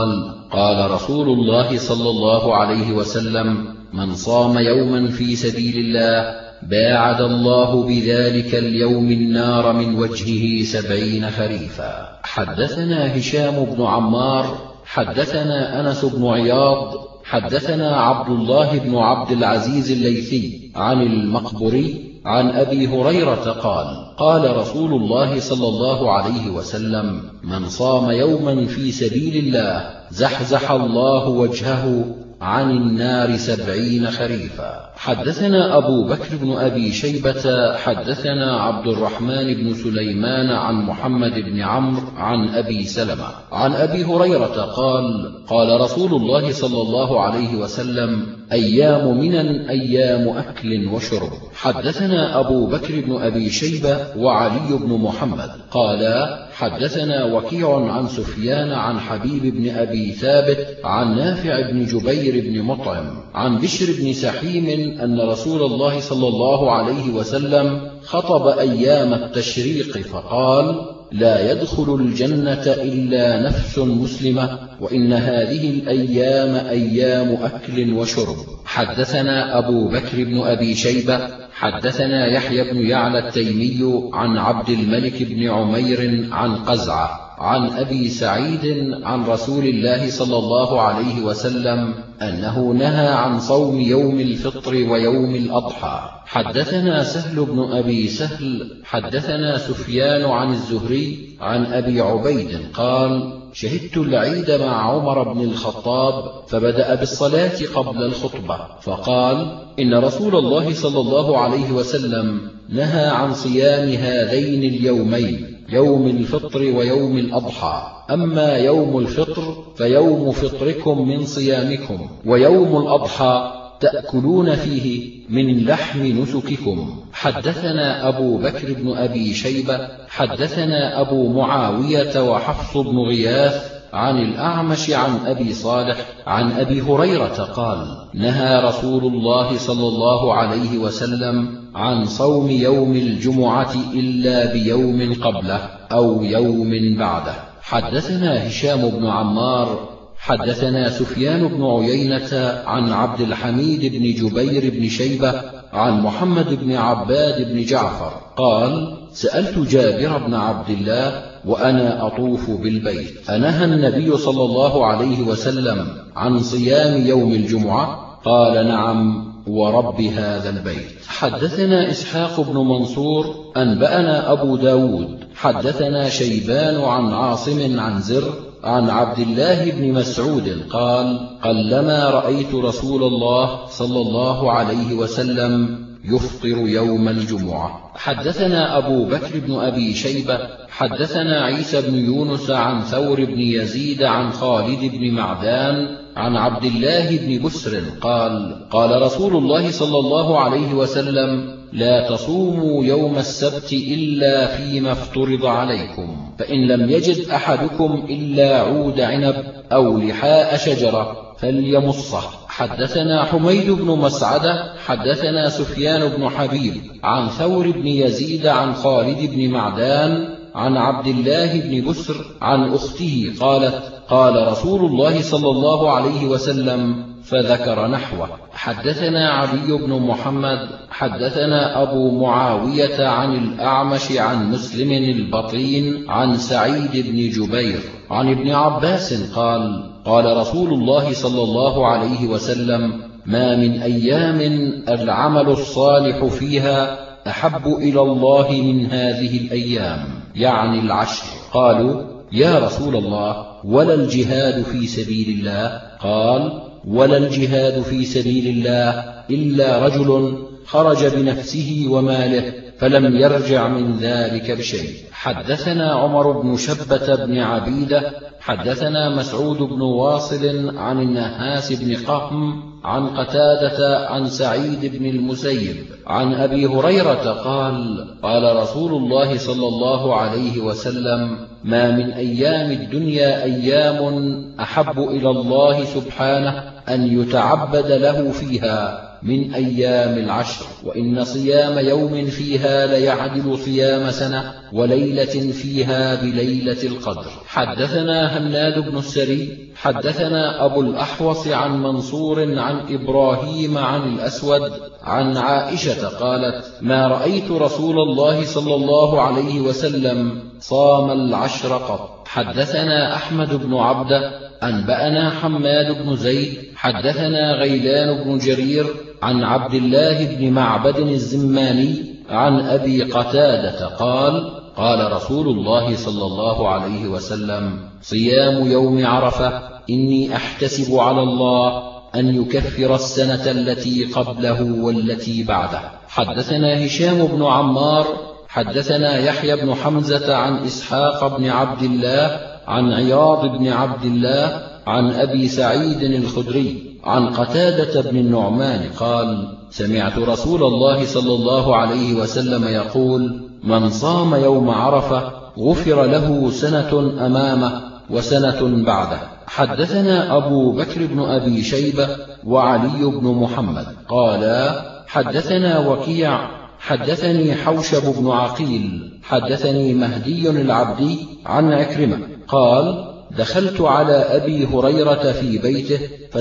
قال رسول الله صلى الله عليه وسلم: من صام يوما في سبيل الله باعد الله بذلك اليوم النار من وجهه 70 خريفا. حدثنا هشام بن عمار حدثنا أنس بن عياض حدثنا عبد الله بن عبد العزيز الليثي عن المقبري عن أبي هريرة قال: قال رسول الله صلى الله عليه وسلم: من صام يوما في سبيل الله زحزح الله وجهه عن النار 70 خريفا. حدثنا أبو بكر بن أبي شيبة حدثنا عبد الرحمن بن سليمان عن محمد بن عمرو عن أبي سلمة عن أبي هريرة قال: قال رسول الله صلى الله عليه وسلم: أيام منن أيام أكل وشرب. حدثنا أبو بكر بن أبي شيبة وعلي بن محمد قالا: حدثنا وكيع عن سفيان عن حبيب بن أبي ثابت عن نافع بن جبير بن مطعم عن بشر بن سحيم أن رسول الله صلى الله عليه وسلم خطب أيام التشريق فقال: لا يدخل الجنة إلا نفس مسلمة، وإن هذه الأيام أيام أكل وشرب. حدثنا أبو بكر بن أبي شيبة حدثنا يحيى بن يعلى التيمي عن عبد الملك بن عمير عن قزعة عن أبي سعيد عن رسول الله صلى الله عليه وسلم أنه نهى عن صوم يوم الفطر ويوم الأضحى. حدثنا سهل بن أبي سهل حدثنا سفيان عن الزهري عن أبي عبيد قال: شهدت العيد مع عمر بن الخطاب فبدأ بالصلاة قبل الخطبة فقال: إن رسول الله صلى الله عليه وسلم نهى عن صيام هذين اليومين، يوم الفطر ويوم الأضحى. أما يوم الفطر فيوم فطركم من صيامكم، ويوم الأضحى تأكلون فيه من لحم نسككم. حدثنا أبو بكر بن أبي شيبة حدثنا أبو معاوية وحفص بن غياث عن الأعمش عن أبي صالح عن أبي هريرة قال: نهى رسول الله صلى الله عليه وسلم عن صوم يوم الجمعة إلا بيوم قبله أو يوم بعده. حدثنا هشام بن عمار حدثنا سفيان بن عيينة عن عبد الحميد بن جبير بن شيبة عن محمد بن عباد بن جعفر قال: سألت جابر بن عبد الله وأنا أطوف بالبيت: أنهى النبي صلى الله عليه وسلم عن صيام يوم الجمعة؟ قال: نعم ورب هذا البيت. حدثنا إسحاق بن منصور أنبأنا أبو داود حدثنا شيبان عن عاصم عن زر عن عبد الله بن مسعود قال: قلما رأيت رسول الله صلى الله عليه وسلم يفطر يوم الجمعة. حدثنا أبو بكر بن أبي شيبة حدثنا عيسى بن يونس عن ثور بن يزيد عن خالد بن معدان عن عبد الله بن بسر قال: قال رسول الله صلى الله عليه وسلم: لا تصوموا يوم السبت إلا فيما افترض عليكم، فإن لم يجد أحدكم إلا عود عنب أو لحاء شجرة فليمصه. حدثنا حميد بن مسعدة حدثنا سفيان بن حبيب عن ثور بن يزيد عن خالد بن معدان عن عبد الله بن بسر عن أخته قالت: قال رسول الله صلى الله عليه وسلم، فذكر نحوه. حدثنا علي بن محمد حدثنا أبو معاوية عن الأعمش عن مسلم البطين عن سعيد بن جبير عن ابن عباس قال: قال رسول الله صلى الله عليه وسلم: ما من أيام العمل الصالح فيها أحب إلى الله من هذه الأيام، يعني العشر. قالوا: يا رسول الله، ولا الجهاد في سبيل الله؟ قال: ولا الجهاد في سبيل الله إلا رجل خرج بنفسه وماله فلم يرجع من ذلك بشيء. حدثنا عمر بن شبة بن عبيدة حدثنا مسعود بن واصل عن النهاس بن قهم عن قتادة عن سعيد بن المسيب عن أبي هريرة قال: قال رسول الله صلى الله عليه وسلم: ما من أيام الدنيا أيام أحب إلى الله سبحانه أن يتعبد له فيها من أيام العشر، وإن صيام يوم فيها ليعدل صيام سنة، وليلة فيها بليلة القدر. حدثنا هناد بن السري حدثنا أبو الأحوص عن منصور عن إبراهيم عن الأسود عن عائشة قالت: ما رأيت رسول الله صلى الله عليه وسلم صام العشر قط. حدثنا أحمد بن عبده أنبأنا حماد بن زيد حدثنا غيلان بن جرير عن عبد الله بن معبد الزماني عن أبي قتادة قال: قال رسول الله صلى الله عليه وسلم: صيام يوم عرفة إني أحتسب على الله أن يكفر السنة التي قبله والتي بعده. حدثنا هشام بن عمار حدثنا يحيى بن حمزة عن إسحاق بن عبد الله عن عياض بن عبد الله عن أبي سعيد الخدري عن قتادة بن النعمان قال: سمعت رسول الله صلى الله عليه وسلم يقول: من صام يوم عرفة غفر له سنة أمامه وسنة بعده. حدثنا أبو بكر بن أبي شيبة وعلي بن محمد قالا: حدثنا وكيع حدثني حوشب بن عقيل حدثني مهدي العبدي عن عكرمة قال: دخلت على أبي هريرة في بيته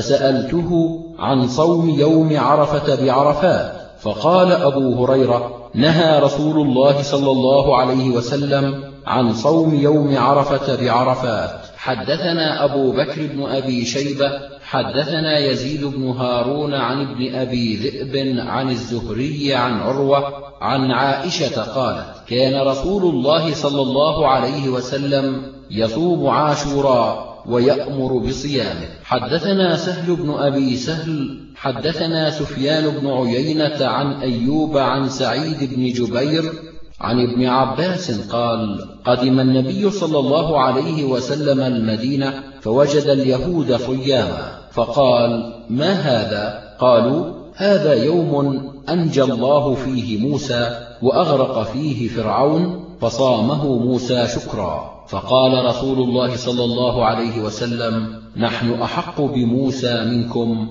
فسألته عن صوم يوم عرفة بعرفات، فقال أبو هريرة: نهى رسول الله صلى الله عليه وسلم عن صوم يوم عرفة بعرفات. حدثنا أبو بكر بن أبي شيبة حدثنا يزيد بن هارون عن ابن أبي ذئب عن الزهري عن عروة عن عائشة قالت: كان رسول الله صلى الله عليه وسلم يصوم عاشوراء ويأمر بصيامه. حدثنا سهل بن أبي سهل حدثنا سفيان بن عيينة عن أيوب عن سعيد بن جبير عن ابن عباس قال: قدم النبي صلى الله عليه وسلم المدينة فوجد اليهود صياما، فقال: ما هذا؟ قالوا: هذا يوم أنجى الله فيه موسى وأغرق فيه فرعون فصامه موسى شكرا. فقال رسول الله صلى الله عليه وسلم: نحن أحق بموسى منكم،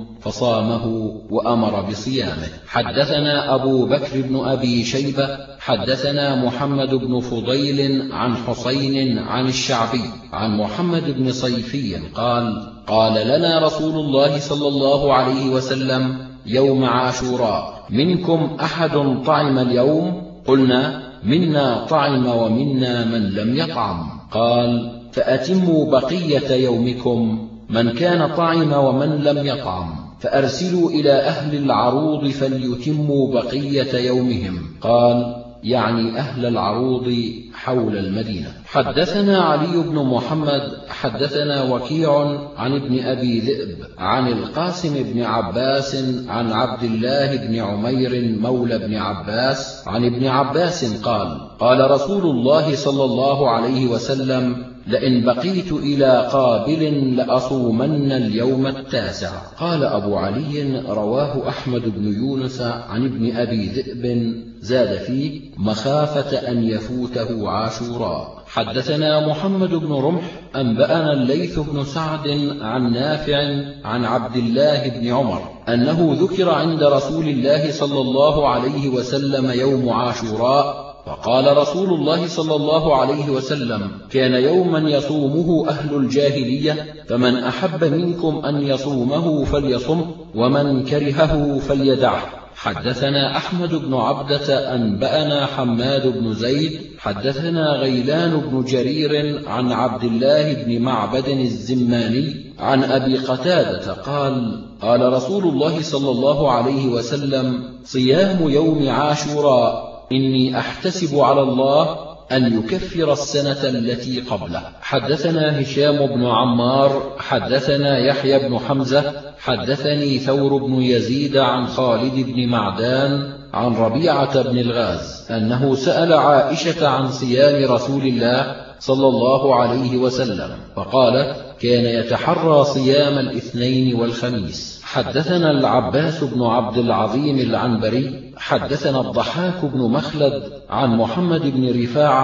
فصامه وأمر بصيامه. حدثنا أبو بكر بن أبي شيبة حدثنا محمد بن فضيل عن حسين عن الشعبي عن محمد بن صيفي قال: قال لنا رسول الله صلى الله عليه وسلم يوم عاشوراء: منكم أحد طعم اليوم؟ قلنا: منا طعم ومنا من لم يطعم. قال: فأتموا بقية يومكم، من كان طعم ومن لم يطعم، فأرسلوا إلى أهل العروض فليتموا بقية يومهم. قال: يعني أهل العروض حول المدينة. حدثنا علي بن محمد حدثنا وكيع عن ابن أبي ذئب عن القاسم بن عباس عن عبد الله بن عمير مولى بن عباس عن ابن عباس قال: قال رسول الله صلى الله عليه وسلم: لئن بقيت إلى قابل لأصومن اليوم التاسع. قال أبو علي: رواه أحمد بن يونس عن ابن أبي ذئب زاد فيه: مخافة أن يفوته عاشوراء. حدثنا محمد بن رمح أنبأنا الليث بن سعد عن نافع عن عبد الله بن عمر أنه ذكر عند رسول الله صلى الله عليه وسلم يوم عاشوراء، فقال رسول الله صلى الله عليه وسلم: كان يوما يصومه أهل الجاهلية، فمن أحب منكم أن يصومه فليصم، ومن كرهه فليدعه. حدثنا أحمد بن عبدة أنبأنا حماد بن زيد حدثنا غيلان بن جرير عن عبد الله بن معبد الزماني عن أبي قتادة قال: قال رسول الله صلى الله عليه وسلم: صيام يوم عاشوراء إني أحتسب على الله أن يكفر السنة التي قبله. حدثنا هشام بن عمار حدثنا يحيى بن حمزة حدثني ثور بن يزيد عن خالد بن معدان عن ربيعة بن الغاز أنه سأل عائشة عن صيام رسول الله صلى الله عليه وسلم، فقالت: كان يتحرى صيام الاثنين والخميس. حدثنا العباس بن عبد العظيم العنبري حدثنا الضحاك بن مخلد عن محمد بن رفاعة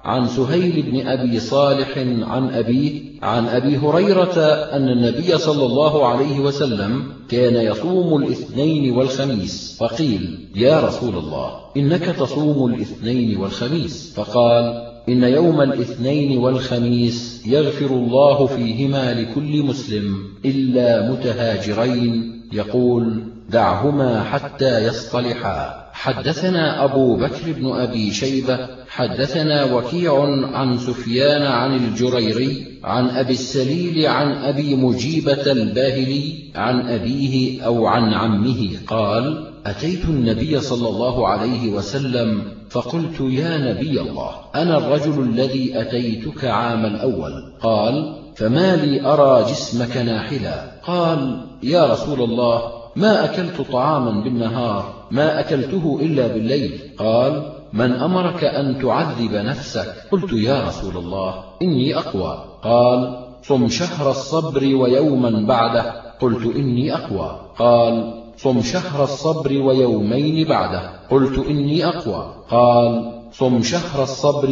عن سهيل بن أبي صالح عن أبيه عن أبي هريرة أن النبي صلى الله عليه وسلم كان يصوم الاثنين والخميس، فقيل: يا رسول الله، إنك تصوم الاثنين والخميس؟ فقال: إن يوم الاثنين والخميس يغفر الله فيهما لكل مسلم إلا متهاجرين، يقول: دعهما حتى يصطلحا. حدثنا أبو بكر بن أبي شيبة حدثنا وكيع عن سفيان عن الجريري عن أبي السليل عن أبي مجيبة الباهلي عن أبيه أو عن عمه قال: أتيت النبي صلى الله عليه وسلم فقلت: يا نبي الله، أنا الرجل الذي أتيتك عام الأول. قال: فما لي أرى جسمك ناحلا؟ قال: يا رسول الله، ما أكلت طعاما بالنهار، ما أكلته إلا بالليل. قال: من أمرك أن تعذب نفسك؟ قلت: يا رسول الله، إني أقوى. قال: صم شهر الصبر ويوما بعده. قلت: إني أقوى. قال: صم شهر الصبر ويومين بعده. قلت: إني أقوى. قال: صم شهر الصبر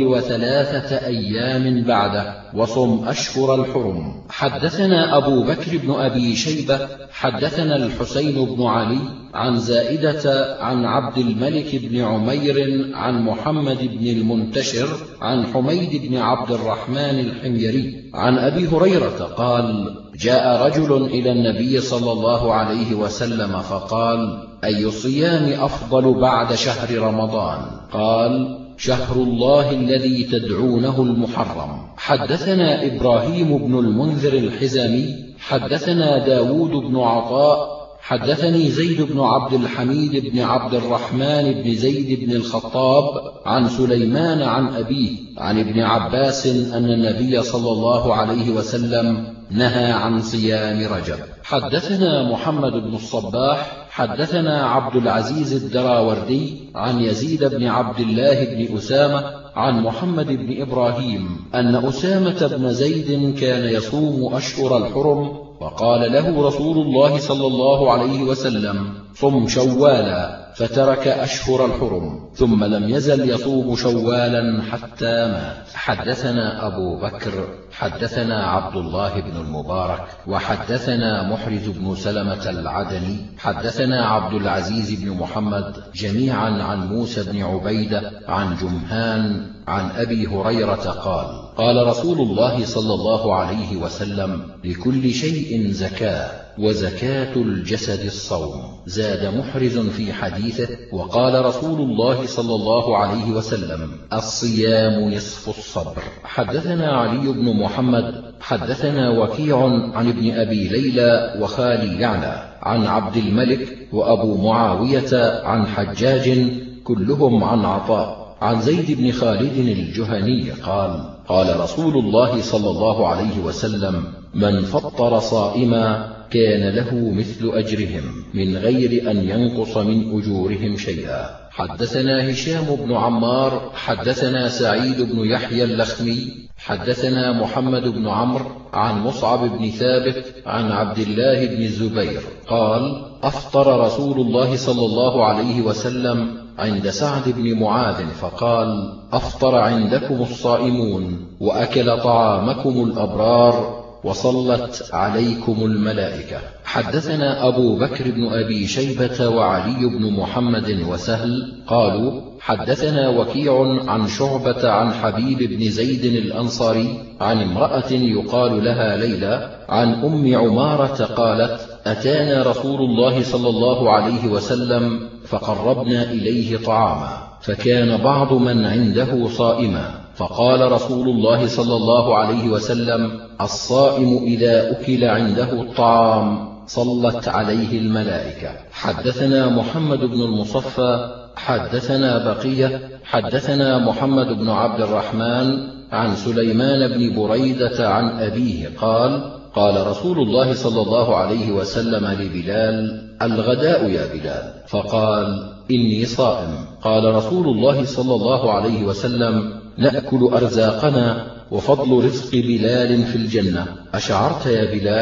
و3 أيام بعده، وصم أشهر الحرم. حدثنا أبو بكر بن أبي شيبة حدثنا الحسين بن علي عن زائدة عن عبد الملك بن عمير عن محمد بن المنتشر عن حميد بن عبد الرحمن الحميري عن أبي هريرة قال: جاء رجل إلى النبي صلى الله عليه وسلم فقال: أي الصيام أفضل بعد شهر رمضان؟ قال: شهر الله الذي تدعونه المحرم. حدثنا إبراهيم بن المنذر الحزامي حدثنا داود بن عطاء حدثني زيد بن عبد الحميد بن عبد الرحمن بن زيد بن الخطاب عن سليمان عن أبيه عن ابن عباس أن النبي صلى الله عليه وسلم نهى عن صيام رجب. حدثنا محمد بن الصباح حدثنا عبد العزيز الدراوردي عن يزيد بن عبد الله بن أسامة عن محمد بن إبراهيم أن أسامة بن زيد كان يصوم أشهر الحرم، وقال له رسول الله صلى الله عليه وسلم: صم شوالا، فترك أشهر الحرم، ثم لم يزل يصوم شوالا حتى مات. حدثنا أبو بكر حدثنا عبد الله بن المبارك وحدثنا محرز بن سلمة العدني حدثنا عبد العزيز بن محمد جميعا عن موسى بن عبيدة عن جمهان عن أبي هريرة قال: قال رسول الله صلى الله عليه وسلم: لكل شيء زكاة، وزكاة الجسد الصوم. زاد محرز في حديثه: وقال رسول الله صلى الله عليه وسلم: الصيام نصف الصبر. حدثنا علي بن محمد حدثنا وكيع عن ابن أبي ليلى وخالي يعلى عن عبد الملك وأبو معاوية عن حجاج كلهم عن عطاء عن زيد بن خالد الجهني قال: قال رسول الله صلى الله عليه وسلم: من فطر صائما كان له مثل أجرهم من غير أن ينقص من أجورهم شيئا. حدثنا هشام بن عمار حدثنا سعيد بن يحيى اللخمي حدثنا محمد بن عمرو عن مصعب بن ثابت عن عبد الله بن الزبير قال: أفطر رسول الله صلى الله عليه وسلم عند سعد بن معاذ فقال: أفطر عندكم الصائمون، وأكل طعامكم الأبرار، وصلت عليكم الملائكة. حدثنا أبو بكر بن أبي شيبة وعلي بن محمد وسهل قالوا: حدثنا وكيع عن شعبة عن حبيب بن زيد الأنصاري عن امرأة يقال لها ليلى عن أم عمارة قالت: أتانا رسول الله صلى الله عليه وسلم فقربنا إليه طعاما، فكان بعض من عنده صائما، فقال رسول الله صلى الله عليه وسلم: الصائم إذا أكل عنده الطعام صلت عليه الملائكة. حدثنا محمد بن المصفى حدثنا بقية حدثنا محمد بن عبد الرحمن عن سليمان بن بريدة عن أبيه قال: قال رسول الله صلى الله عليه وسلم لبلال: الغداء يا بلال، فقال: إني صائم. قال رسول الله صلى الله عليه وسلم: نأكل أرزاقنا، وفضل رزق بلال في الجنة. أشعرت يا بلال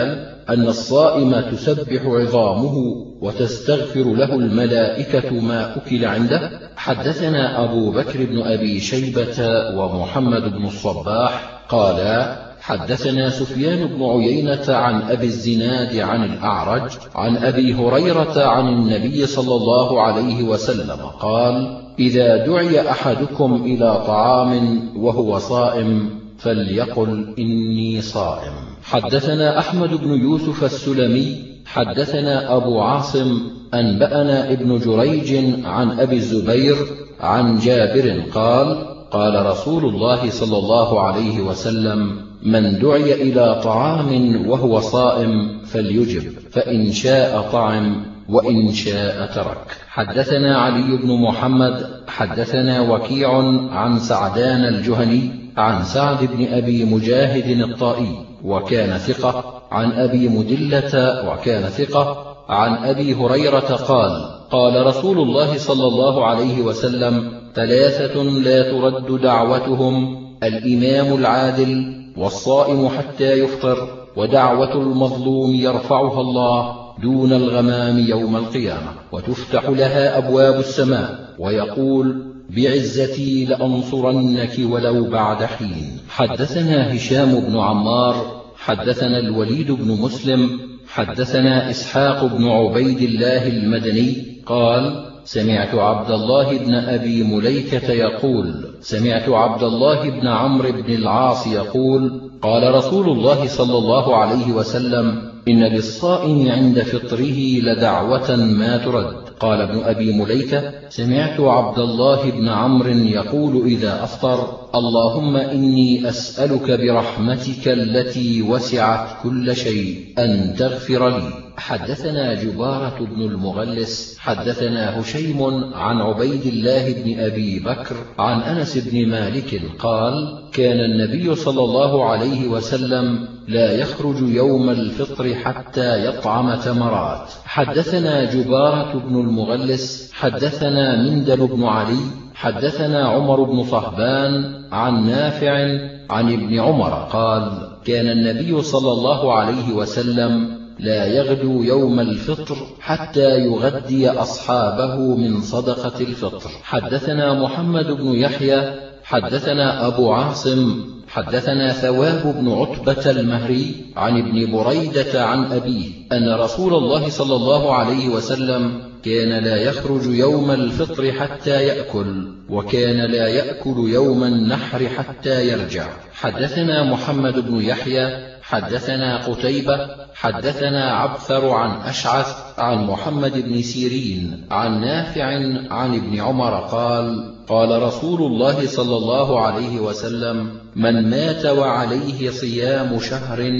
أن الصائم تسبح عظامه وتستغفر له الملائكة ما أكل عنده. حدثنا أبو بكر بن أبي شيبة ومحمد بن الصباح قالا حدثنا سفيان بن عيينة عن أبي الزناد عن الأعرج عن أبي هريرة عن النبي صلى الله عليه وسلم قال: إذا دعي أحدكم إلى طعام وهو صائم فليقل إني صائم. حدثنا أحمد بن يوسف السلمي حدثنا أبو عاصم أنبأنا ابن جريج عن أبي الزبير عن جابر قال: قال رسول الله صلى الله عليه وسلم: من دعي إلى طعام وهو صائم فليجب، فإن شاء طعم وإن شاء ترك. حدثنا علي بن محمد حدثنا وكيع عن سعدان الجهني عن سعد بن أبي مجاهد الطائي وكان ثقة عن أبي مدلة وكان ثقة عن أبي هريرة قال: قال رسول الله صلى الله عليه وسلم: ثلاثة لا ترد دعوتهم: الإمام العادل، والصائم حتى يفطر، ودعوة المظلوم يرفعها الله دون الغمام يوم القيامة، وتفتح لها أبواب السماء، ويقول: بعزتي لأنصرنك ولو بعد حين. حدثنا هشام بن عمار حدثنا الوليد بن مسلم حدثنا إسحاق بن عبيد الله المدني قال: سمعت عبد الله بن أبي مليكة يقول: سمعت عبد الله بن عمرو بن العاص يقول: قال رسول الله صلى الله عليه وسلم: إن للصائم عند فطره لدعوة ما ترد. قال ابن أبي مليكة: سمعت عبد الله بن عمرو يقول إذا أفطر: اللهم إني أسألك برحمتك التي وسعت كل شيء أن تغفر لي. حدثنا جبارة بن المغلس حدثنا هشيم عن عبيد الله بن أبي بكر عن أنس بن مالك قال: كان النبي صلى الله عليه وسلم لا يخرج يوم الفطر حتى يطعم تمرات. حدثنا جبارة بن المغلس حدثنا مندل بن علي حدثنا عمر بن صهبان عن نافع عن ابن عمر قال: كان النبي صلى الله عليه وسلم لا يغدو يوم الفطر حتى يغدي أصحابه من صدقة الفطر. حدثنا محمد بن يحيى حدثنا أبو عاصم حدثنا ثواب بن عتبة المهري عن ابن بريدة عن أبيه أن رسول الله صلى الله عليه وسلم كان لا يخرج يوم الفطر حتى يأكل، وكان لا يأكل يوم النحر حتى يرجع. حدثنا محمد بن يحيى حدثنا قتيبة حدثنا عبثر عن أشعث عن محمد بن سيرين عن نافع عن ابن عمر قال: قال رسول الله صلى الله عليه وسلم: من مات وعليه صيام شهر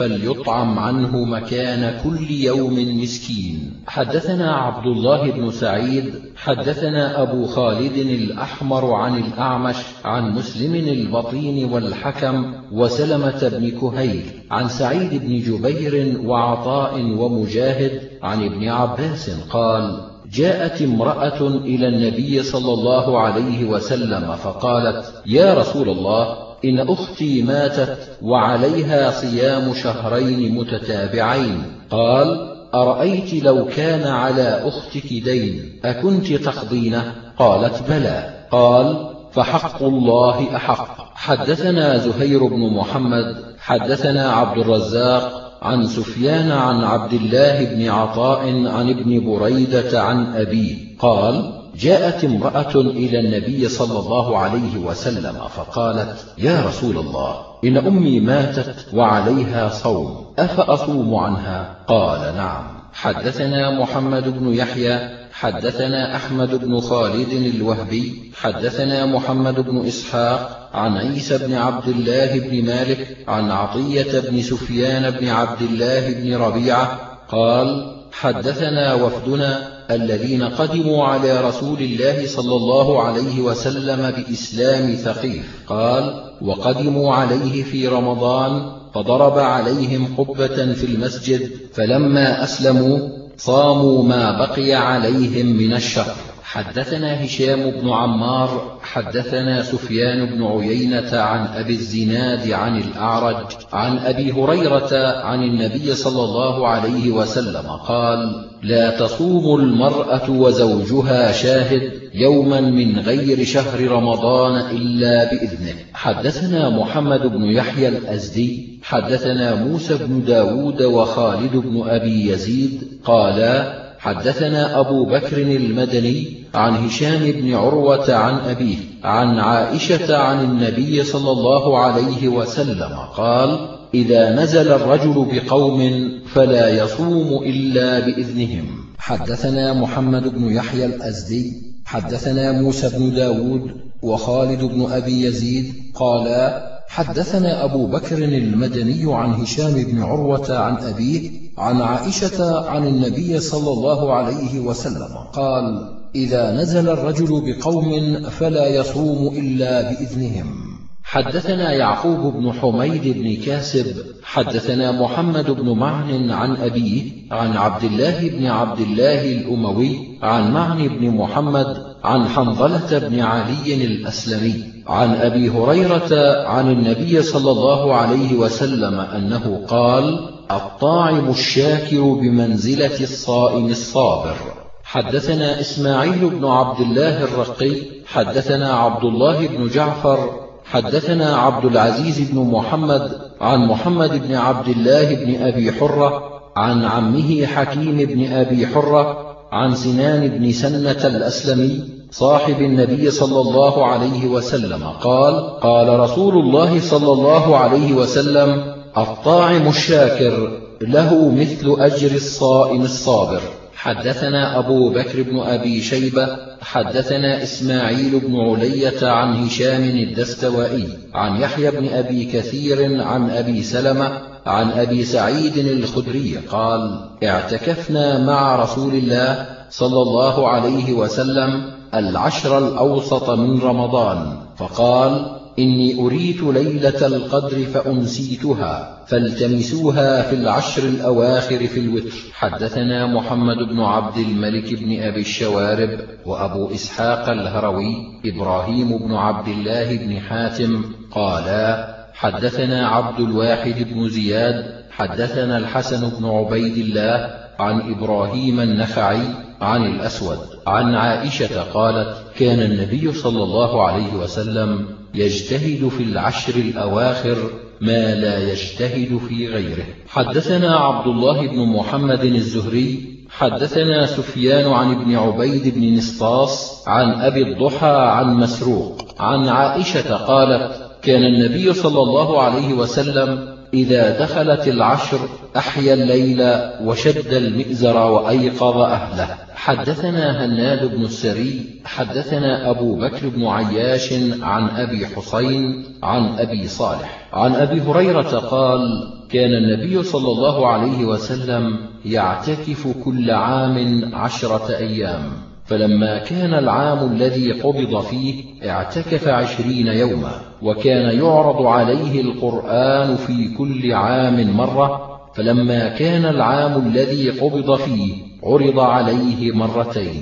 فليطعم عنه مكان كل يوم مسكين. حدثنا عبد الله بن سعيد حدثنا أبو خالد الأحمر عن الأعمش عن مسلم البطين والحكم وسلمة بن كهيل عن سعيد بن جبير وعطاء ومجاهد عن ابن عباس قال: جاءت امرأة إلى النبي صلى الله عليه وسلم فقالت: يا رسول الله، إن أختي ماتت وعليها صيام شهرين متتابعين. قال: أرأيت لو كان على أختك دين أكنت تقضينه؟ قالت: بلى. قال: فحق الله أحق. حدثنا زهير بن محمد حدثنا عبد الرزاق عن سفيان عن عبد الله بن عطاء عن ابن بريدة عن أبيه قال: جاءت امرأة إلى النبي صلى الله عليه وسلم فقالت: يا رسول الله، إن أمي ماتت وعليها صوم، أفأصوم عنها؟ قال: نعم. حدثنا محمد بن يحيى حدثنا أحمد بن خالد الوهبي حدثنا محمد بن إسحاق عن عيسى بن عبد الله بن مالك عن عطية بن سفيان بن عبد الله بن ربيعة قال: حدثنا وفدنا الذين قدموا على رسول الله صلى الله عليه وسلم بإسلام ثقيف قال: وقدموا عليه في رمضان فضرب عليهم قبة في المسجد، فلما أسلموا صاموا ما بقي عليهم من الشهر. حدثنا هشام بن عمار حدثنا سفيان بن عيينة عن أبي الزناد عن الأعرج عن أبي هريرة عن النبي صلى الله عليه وسلم قال: لا تصوم المرأة وزوجها شاهد يوما من غير شهر رمضان إلا بإذنه. حدثنا محمد بن يحيى الأزدي حدثنا موسى بن داود وخالد بن أبي يزيد قالا: حدثنا أبو بكر المدني عن هشام بن عروة عن أبيه عن عائشة عن النبي صلى الله عليه وسلم قال: إذا نزل الرجل بقوم فلا يصوم إلا بإذنهم. حدثنا محمد بن يحيى الأزدي حدثنا موسى بن داود وخالد بن أبي يزيد قالا: حدثنا أبو بكر المدني عن هشام بن عروة عن أبيه عن عائشة عن النبي صلى الله عليه وسلم قال: إذا نزل الرجل بقوم فلا يصوم إلا بإذنهم. حدثنا يعقوب بن حميد بن كاسب حدثنا محمد بن معن عن أبيه عن عبد الله بن عبد الله الأموي عن معن بن محمد عن حنظلة بن علي الأسلمي عن أبي هريرة عن النبي صلى الله عليه وسلم أنه قال: الطاعم الشاكر بمنزلة الصائم الصابر. حدثنا إسماعيل بن عبد الله الرقي حدثنا عبد الله بن جعفر حدثنا عبد العزيز بن محمد عن محمد بن عبد الله بن أبي حرة عن عمه حكيم بن أبي حرة عن سنان بن سنة الأسلمي صاحب النبي صلى الله عليه وسلم قال: قال رسول الله صلى الله عليه وسلم: الطاعم الشاكر له مثل أجر الصائم الصابر. حدثنا أبو بكر بن أبي شيبة حدثنا إسماعيل بن علية عن هشام الدستوائي عن يحيى بن أبي كثير عن أبي سلمة عن أبي سعيد الخدري قال: اعتكفنا مع رسول الله صلى الله عليه وسلم العشر الأوسط من رمضان، فقال: إني أريت ليلة القدر فأنسيتها فالتمسوها في العشر الأواخر في الوتر. حدثنا محمد بن عبد الملك بن أبي الشوارب وأبو إسحاق الهروي إبراهيم بن عبد الله بن حاتم قالا: حدثنا عبد الواحد بن زياد حدثنا الحسن بن عبيد الله عن إبراهيم النخعي عن الأسود عن عائشة قالت: كان النبي صلى الله عليه وسلم يجتهد في العشر الأواخر ما لا يجتهد في غيره. حدثنا عبد الله بن محمد الزهري حدثنا سفيان عن ابن عبيد بن نسطاس عن أبي الضحى عن مسروق عن عائشة قالت: كان النبي صلى الله عليه وسلم إذا دخلت العشر أحيا الليل وشد المئزر وأيقظ أهله. حدثنا هناد بن السري حدثنا أبو بكر بن عياش عن أبي حسين عن أبي صالح عن أبي هريرة قال: كان النبي صلى الله عليه وسلم يعتكف كل عام 10 أيام، فلما كان العام الذي قبض فيه اعتكف 20 يوما، وكان يعرض عليه القرآن في كل عام مرة، فلما كان العام الذي قبض فيه عرض عليه مرتين.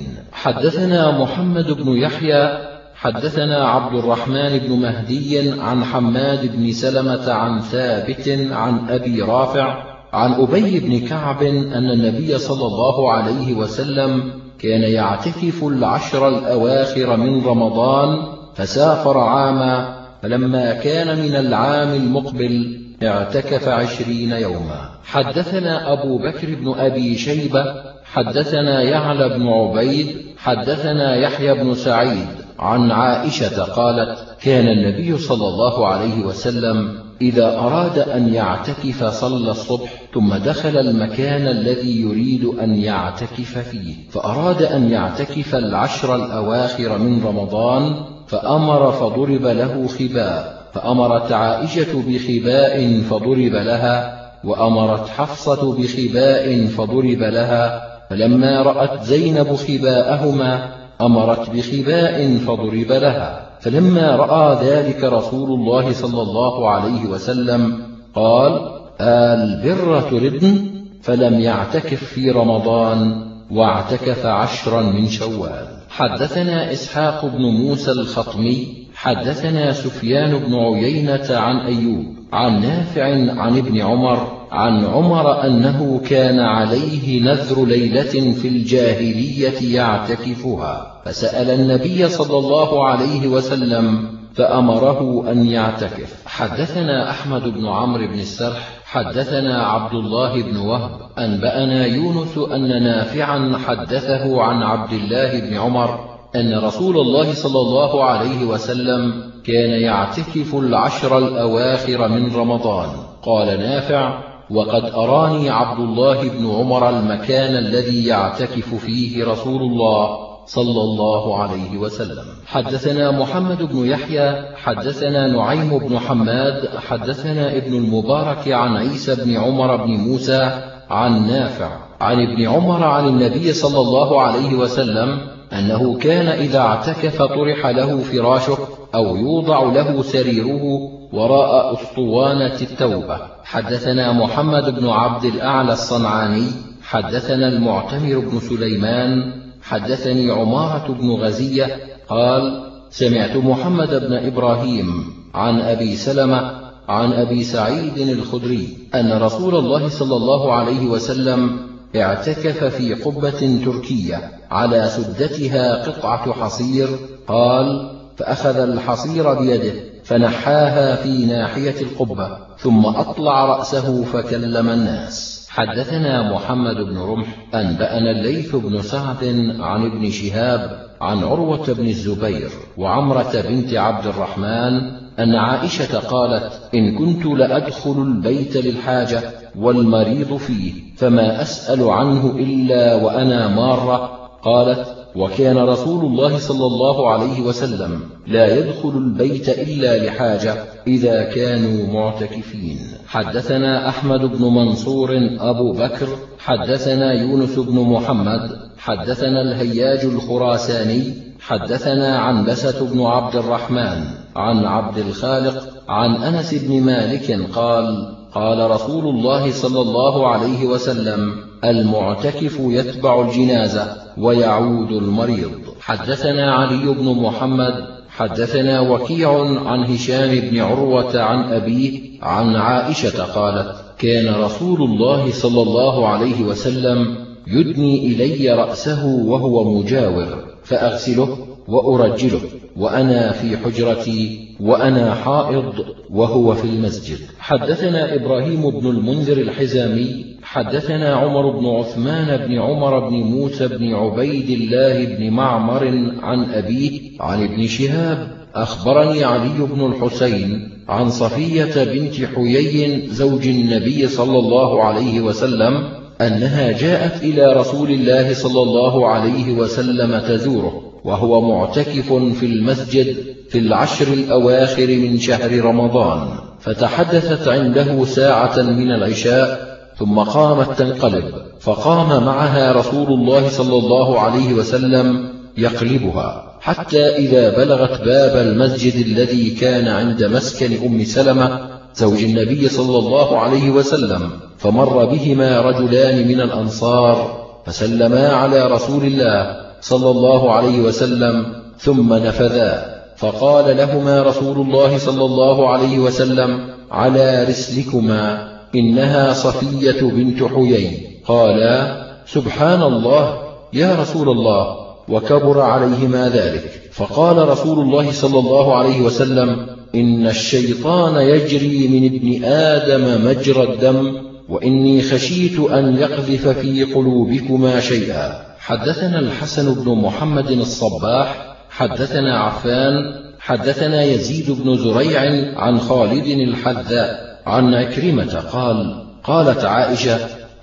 حدثنا محمد بن يحيى حدثنا عبد الرحمن بن مهدي عن حماد بن سلمة عن ثابت عن أبي رافع عن أبي بن كعب أن النبي صلى الله عليه وسلم كان يعتكف العشر الأواخر من رمضان، فسافر عاما، فلما كان من العام المقبل اعتكف 20 يوما. حدثنا أبو بكر بن أبي شيبة حدثنا يعلى بن عبيد حدثنا يحيى بن سعيد عن عائشة قالت: كان النبي صلى الله عليه وسلم إذا أراد أن يعتكف صلى الصبح ثم دخل المكان الذي يريد أن يعتكف فيه، فأراد أن يعتكف العشر الأواخر من رمضان، فأمر فضرب له خباء، فأمرت عائشة بخباء فضرب لها، وأمرت حفصة بخباء فضرب لها، فلما رأت زينب خباءهما أمرت بخباء فضرب لها، فلما رأى ذلك رسول الله صلى الله عليه وسلم قال: البر تردن؟ فلم يعتكف في رمضان واعتكف 10 من شوال. حدثنا إسحاق بن موسى الخطمي حدثنا سفيان بن عيينة عن أيوب عن نافع عن ابن عمر عن عمر أنه كان عليه نذر ليلة في الجاهلية يعتكفها، فسأل النبي صلى الله عليه وسلم فأمره أن يعتكف. حدثنا أحمد بن عمرو بن السرح حدثنا عبد الله بن وهب أنبأنا يونس أن نافعا حدثه عن عبد الله بن عمر أن رسول الله صلى الله عليه وسلم كان يعتكف 10 الأواخر من رمضان. قال نافع: وقد أراني عبد الله بن عمر المكان الذي يعتكف فيه رسول الله صلى الله عليه وسلم. حدثنا محمد بن يحيى حدثنا نعيم بن حماد حدثنا ابن المبارك عن عيسى بن عمر بن موسى عن نافع عن ابن عمر عن النبي صلى الله عليه وسلم أنه كان إذا اعتكف طرح له فراشه أو يوضع له سريره وراء أسطوانة التوبة. حدثنا محمد بن عبد الأعلى الصنعاني حدثنا المعتمر بن سليمان حدثني عمارة بن غزية قال: سمعت محمد بن إبراهيم عن أبي سلمة عن أبي سعيد الخدري أن رسول الله صلى الله عليه وسلم اعتكف في قبة تركية على سدتها قطعة حصير. قال: فأخذ الحصير بيده فنحاها في ناحية القبة ثم أطلع رأسه فكلم الناس. حدثنا محمد بن رمح أنبأنا الليث بن سعد عن ابن شهاب عن عروة بن الزبير وعمرة بنت عبد الرحمن أن عائشة قالت: إن كنت لأدخل البيت للحاجة والمريض فيه فما أسأل عنه إلا وأنا مارة. قالت: وكان رسول الله صلى الله عليه وسلم لا يدخل البيت إلا لحاجة إذا كانوا معتكفين. حدثنا أحمد بن منصور أبو بكر حدثنا يونس بن محمد حدثنا الهياج الخراساني حدثنا عنبسة بن عبد الرحمن عن عبد الخالق عن أنس بن مالك قال: قال رسول الله صلى الله عليه وسلم: المعتكف يتبع الجنازة ويعود المريض. حدثنا علي بن محمد حدثنا وكيع عن هشام بن عروة عن أبيه عن عائشة قالت: كان رسول الله صلى الله عليه وسلم يدني إلي رأسه وهو مجاور فأغسله وأرجله وأنا في حجرتي وأنا حائض وهو في المسجد. حدثنا إبراهيم بن المنذر الحزامي حدثنا عمر بن عثمان بن عمر بن موسى بن عبيد الله بن معمر عن أبيه عن ابن شهاب أخبرني علي بن الحسين عن صفية بنت حيي زوج النبي صلى الله عليه وسلم أنها جاءت إلى رسول الله صلى الله عليه وسلم تزوره وهو معتكف في المسجد في 10 الأواخر من شهر رمضان، فتحدثت عنده ساعة من العشاء ثم قامت تنقلب، فقام معها رسول الله صلى الله عليه وسلم يقلبها حتى إذا بلغت باب المسجد الذي كان عند مسكن أم سلمة زوج النبي صلى الله عليه وسلم، فمر بهما رجلان من الأنصار فسلما على رسول الله صلى الله عليه وسلم ثم نفذا، فقال لهما رسول الله صلى الله عليه وسلم: على رسلكما، إنها صفية بنت حيي. قالا: سبحان الله يا رسول الله، وكبر عليهما ذلك. فقال رسول الله صلى الله عليه وسلم: إن الشيطان يجري من ابن آدم مجرى الدم، وإني خشيت أن يقذف في قلوبكما شيئا. حدثنا الحسن بن محمد الصباح حدثنا عفان حدثنا يزيد بن زريع عن خالد الحذاء عن عكرمة قال: قالت عائشة: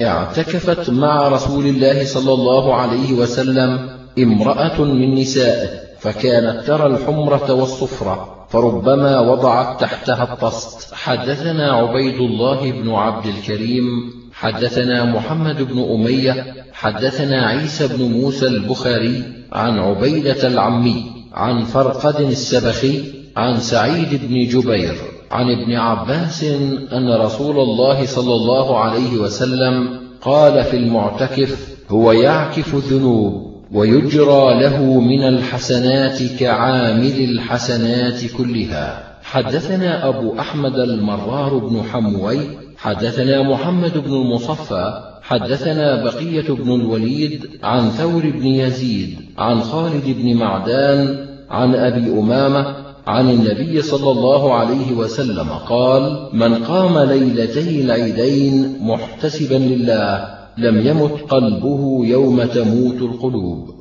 اعتكفت مع رسول الله صلى الله عليه وسلم امرأة من نسائه، فكانت ترى الحمرة والصفرة فربما وضعت تحتها الطست. حدثنا عبيد الله بن عبد الكريم حدثنا محمد بن أمية حدثنا عيسى بن موسى البخاري عن عبيدة العمي عن فرقد السبخي عن سعيد بن جبير عن ابن عباس أن رسول الله صلى الله عليه وسلم قال في المعتكف: هو يعكف الذنوب ويجرى له من الحسنات كعامل الحسنات كلها. حدثنا أبو أحمد المرار بن حموي حدثنا محمد بن المصفى حدثنا بقية بن الوليد عن ثور بن يزيد عن خالد بن معدان عن أبي أمامة عن النبي صلى الله عليه وسلم قال: من قام ليلتي العيدين محتسبا لله لم يمت قلبه يوم تموت القلوب.